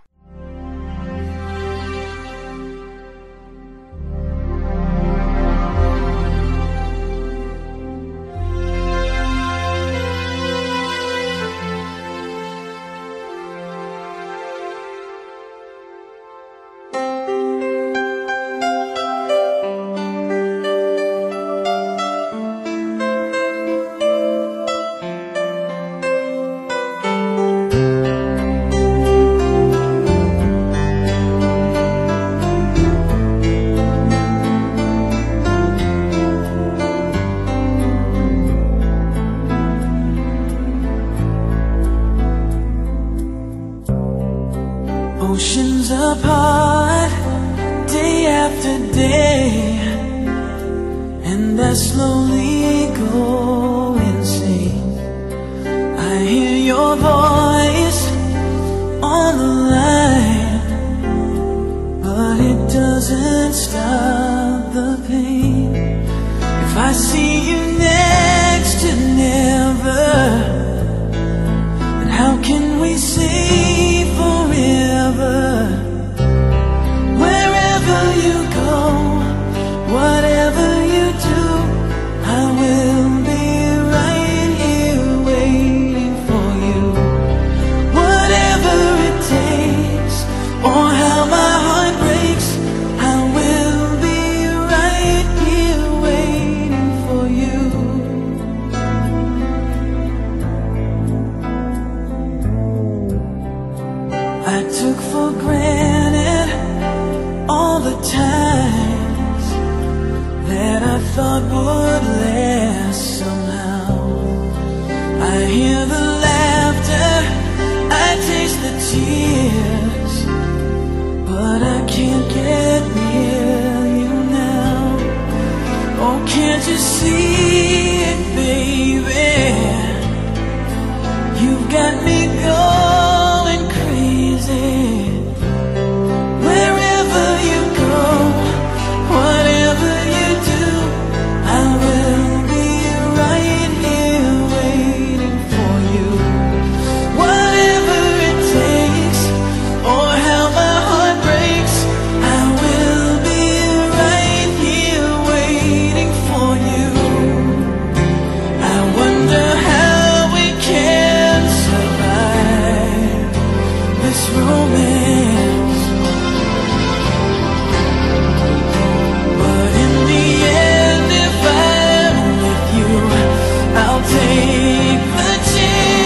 Oceans apart, day after day, and I slowly go insane. I hear your voice on the line, but it doesn't stop the pain. If I see you next to never, then how can we say forever? Wherever you go, whatever you do, I will be right here waiting for you. Whatever it takes, or how my heart breaks, I will be right here waiting for you. I took for granted all the times that I thought would last somehow. I hear the laughter, I taste the tears, but I can't get near you now. Oh, can't you see it, baby? You've got me going crazy. Wherever you go, whatever you do, I will be right here waiting for you. Whatever it takes, or how my heart breaks, I will be right here waiting for you. I wonder how we can survive this romance, but in the end, if I'm with you, I'll take the chance.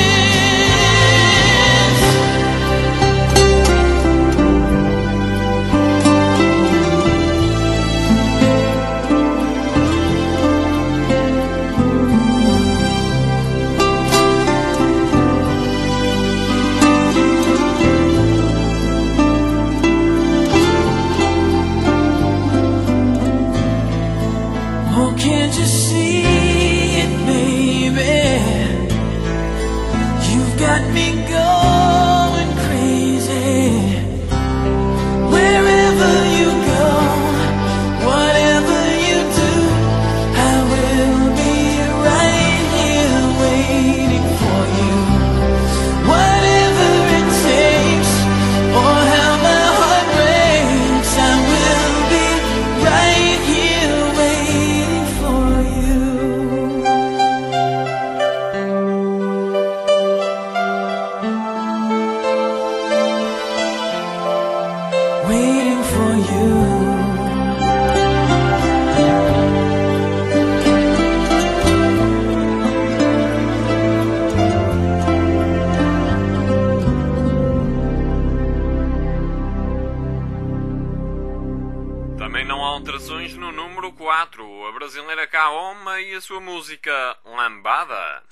Oh, can't you see it, baby? You've got me going crazy. Wherever you go, whatever you do, I will be right here waiting for you. Whatever it takes, or how my heart breaks, I will be right here waiting for you. Waiting for you. Também não há alterações no número 4, a brasileira Kaoma e a sua música Lambada.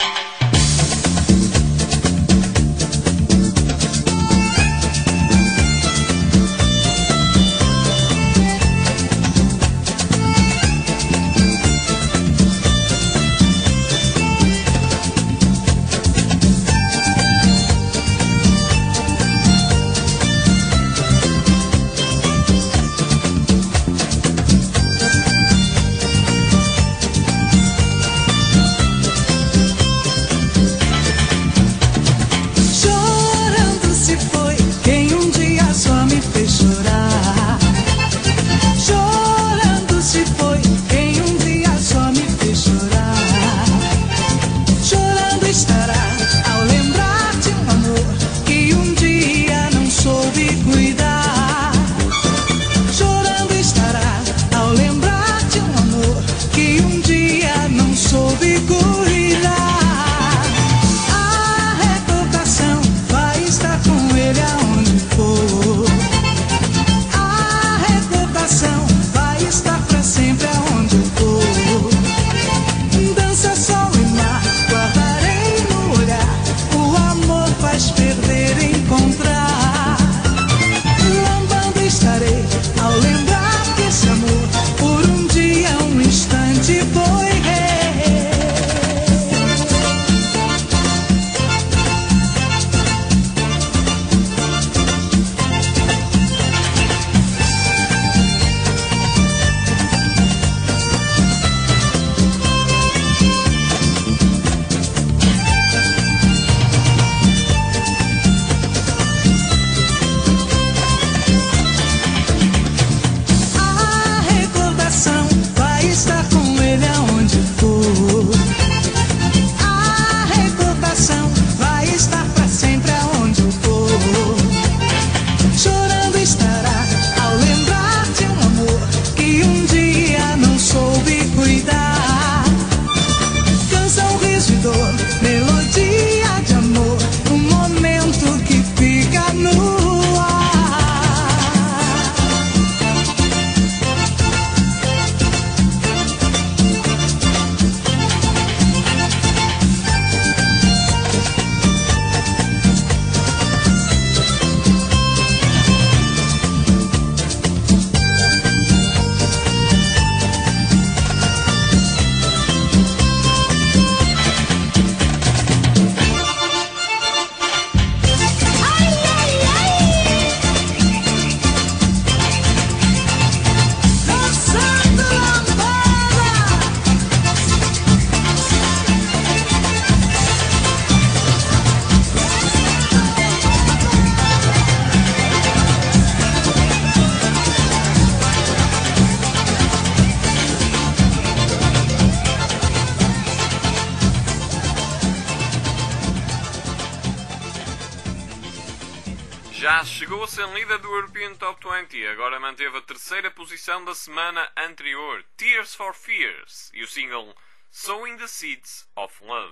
Já chegou a ser líder do European Top 20, agora manteve a terceira posição da semana anterior, Tears for Fears, e o single Sowing the Seeds of Love.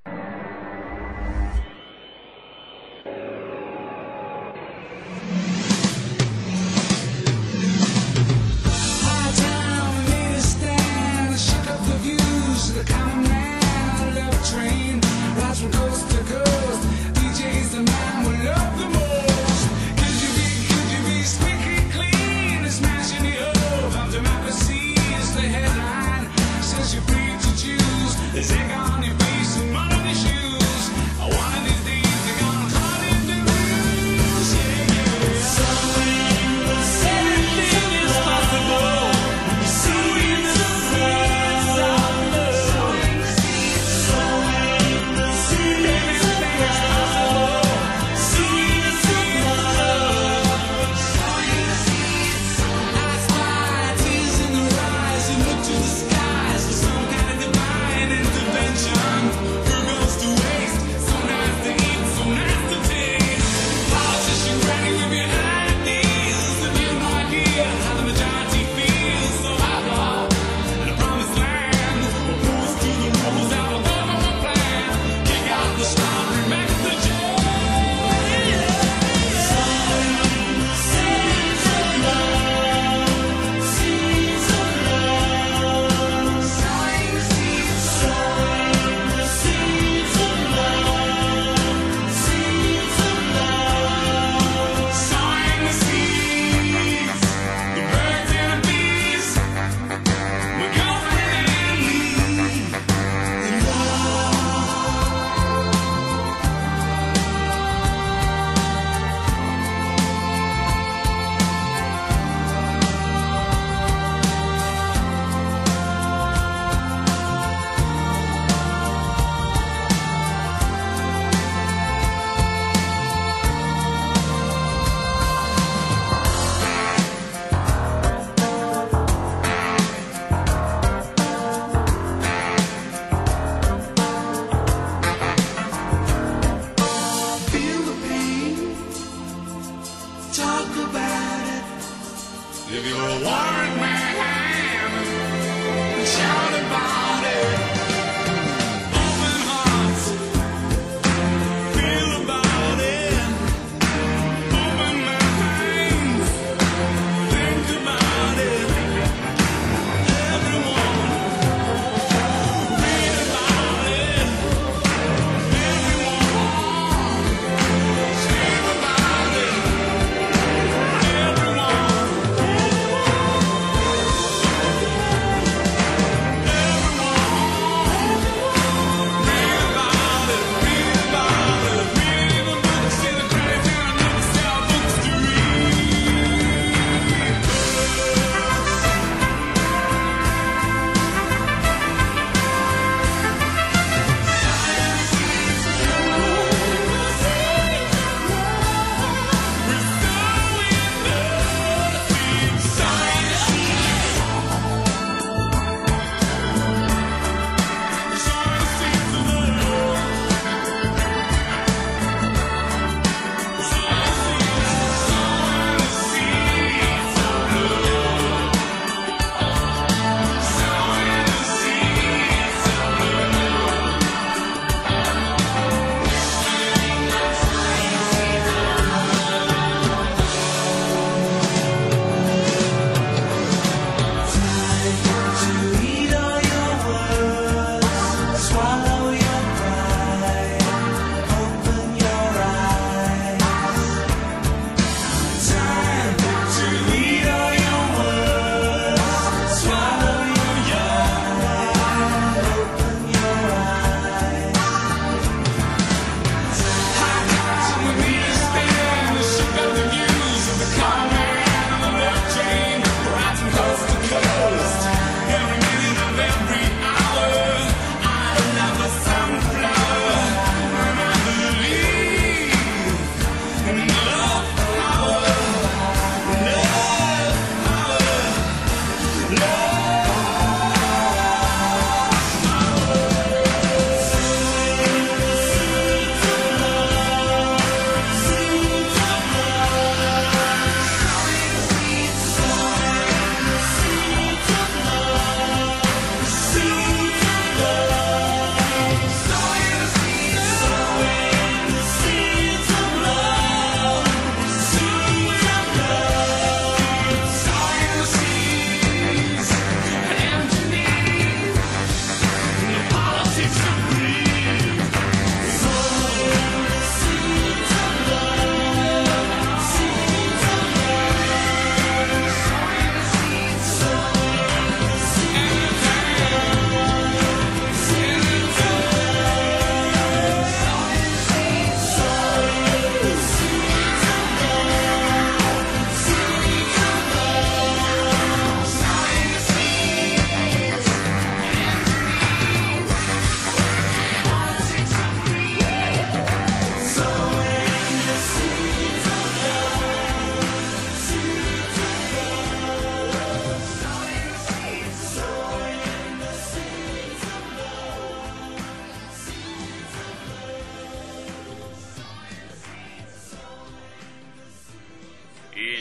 Take on your face and mud on your shoes. One of these days they're gonna cut it to lose. Yeah, yeah. So anything is possible. Sowing the seeds of love. Sowing the seeds. Anything is possible. Sowing the seeds of love. Sowing the seeds. I spy tears in their eyes and look to the skies for some kind of divine intervention.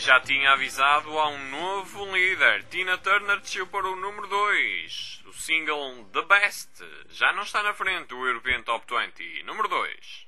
já tinha avisado, há um novo líder. Tina Turner desceu para o número 2. O single The Best já não está na frente do European Top 20. Número 2.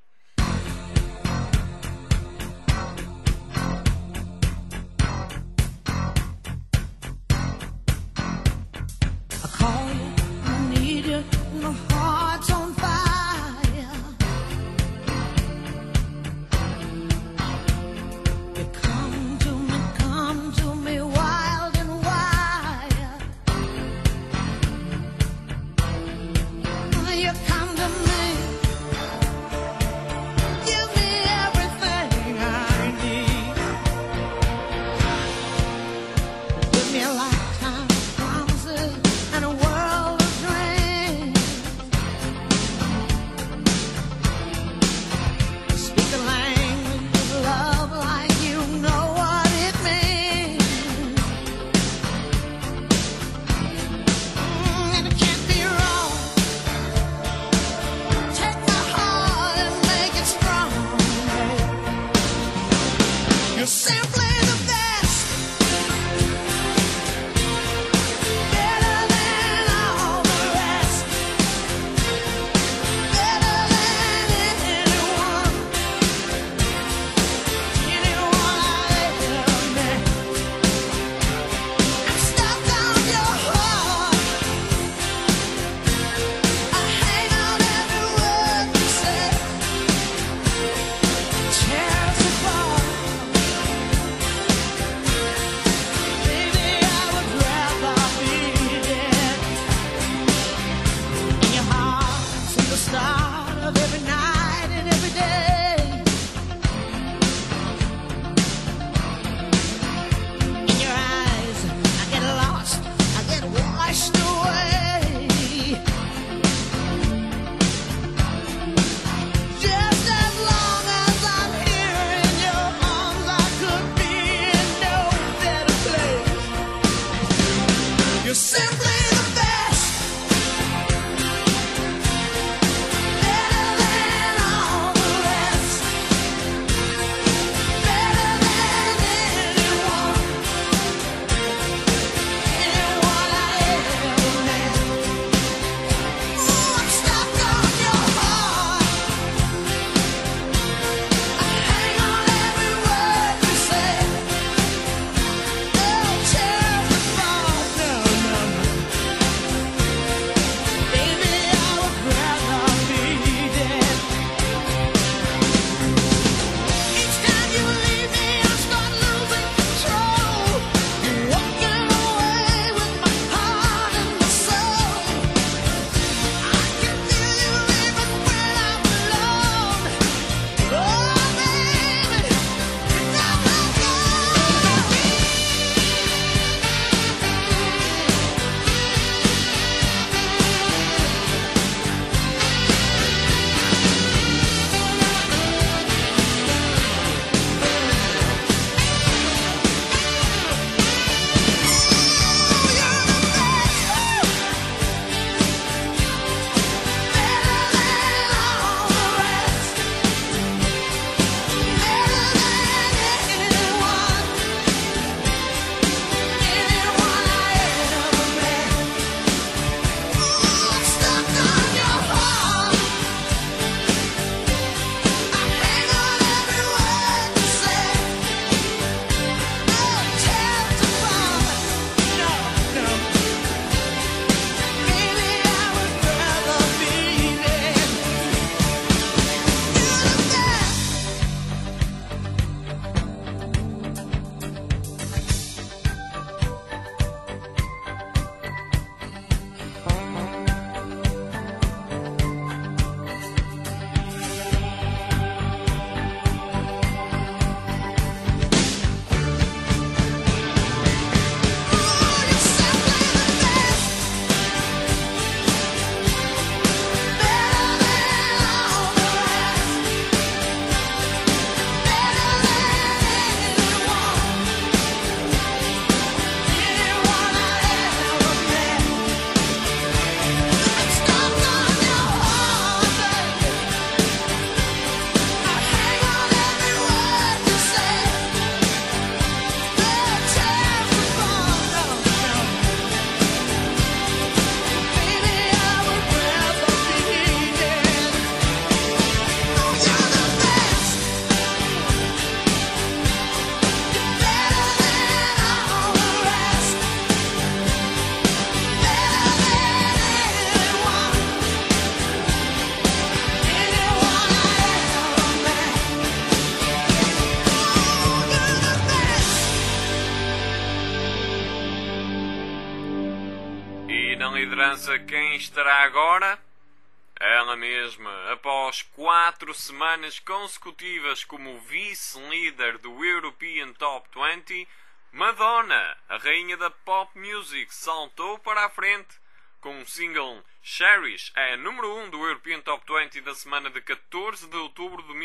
liderança, quem estará agora? Ela mesma, após 4 semanas consecutivas como vice-líder do European Top 20, Madonna, a rainha da pop music, saltou para a frente com o single Cherish, é número 1 do European Top 20 da semana de 14 de outubro de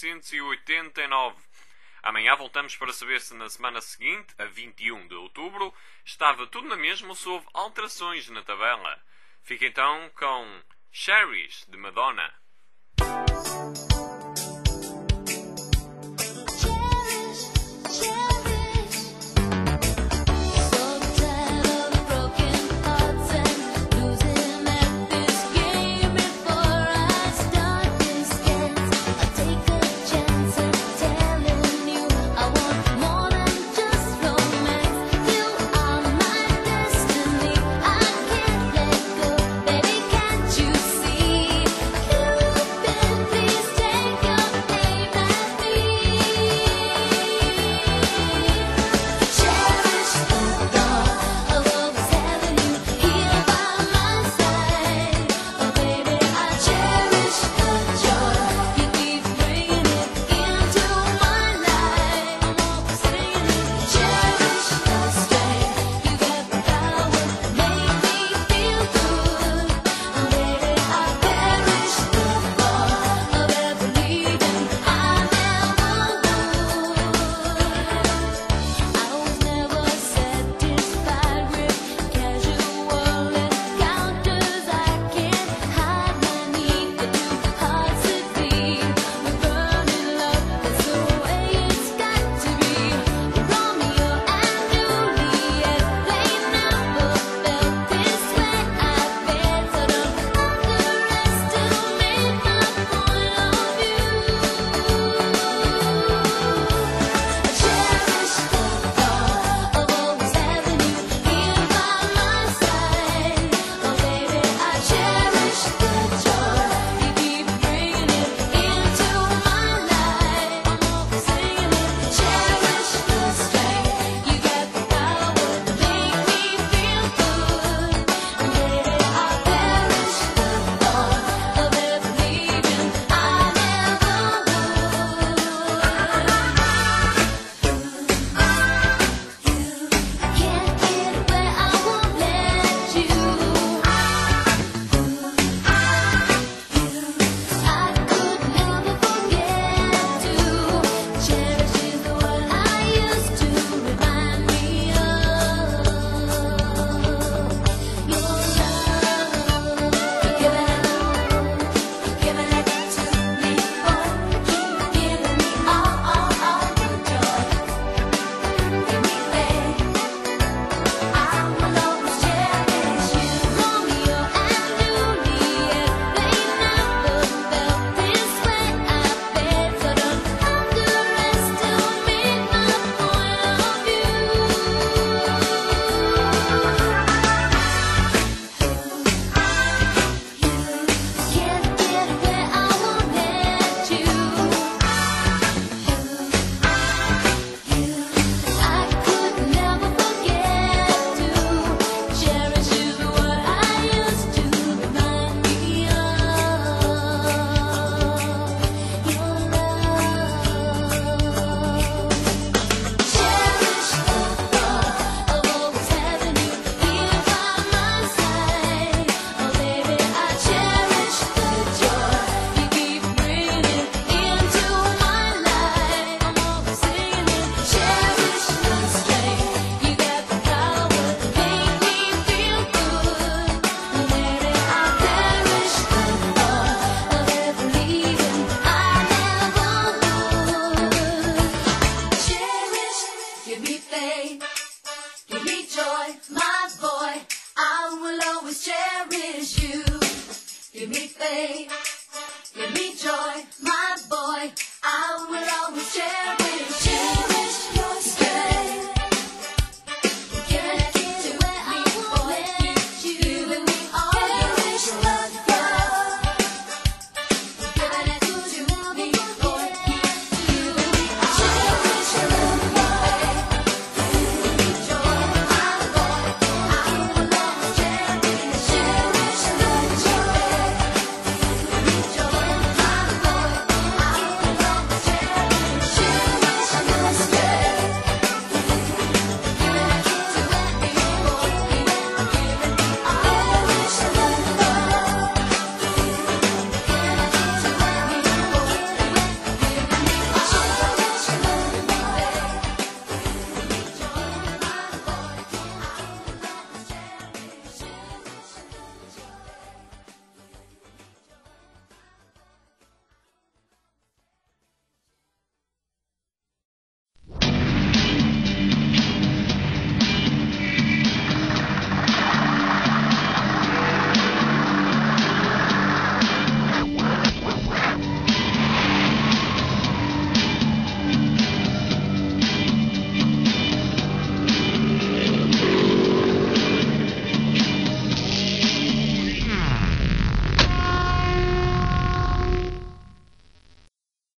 1989. Amanhã voltamos para saber se na semana seguinte, a 21 de outubro, estava tudo na mesma ou se houve alterações na tabela. Fica então com Cherish, de Madonna. Give me faith.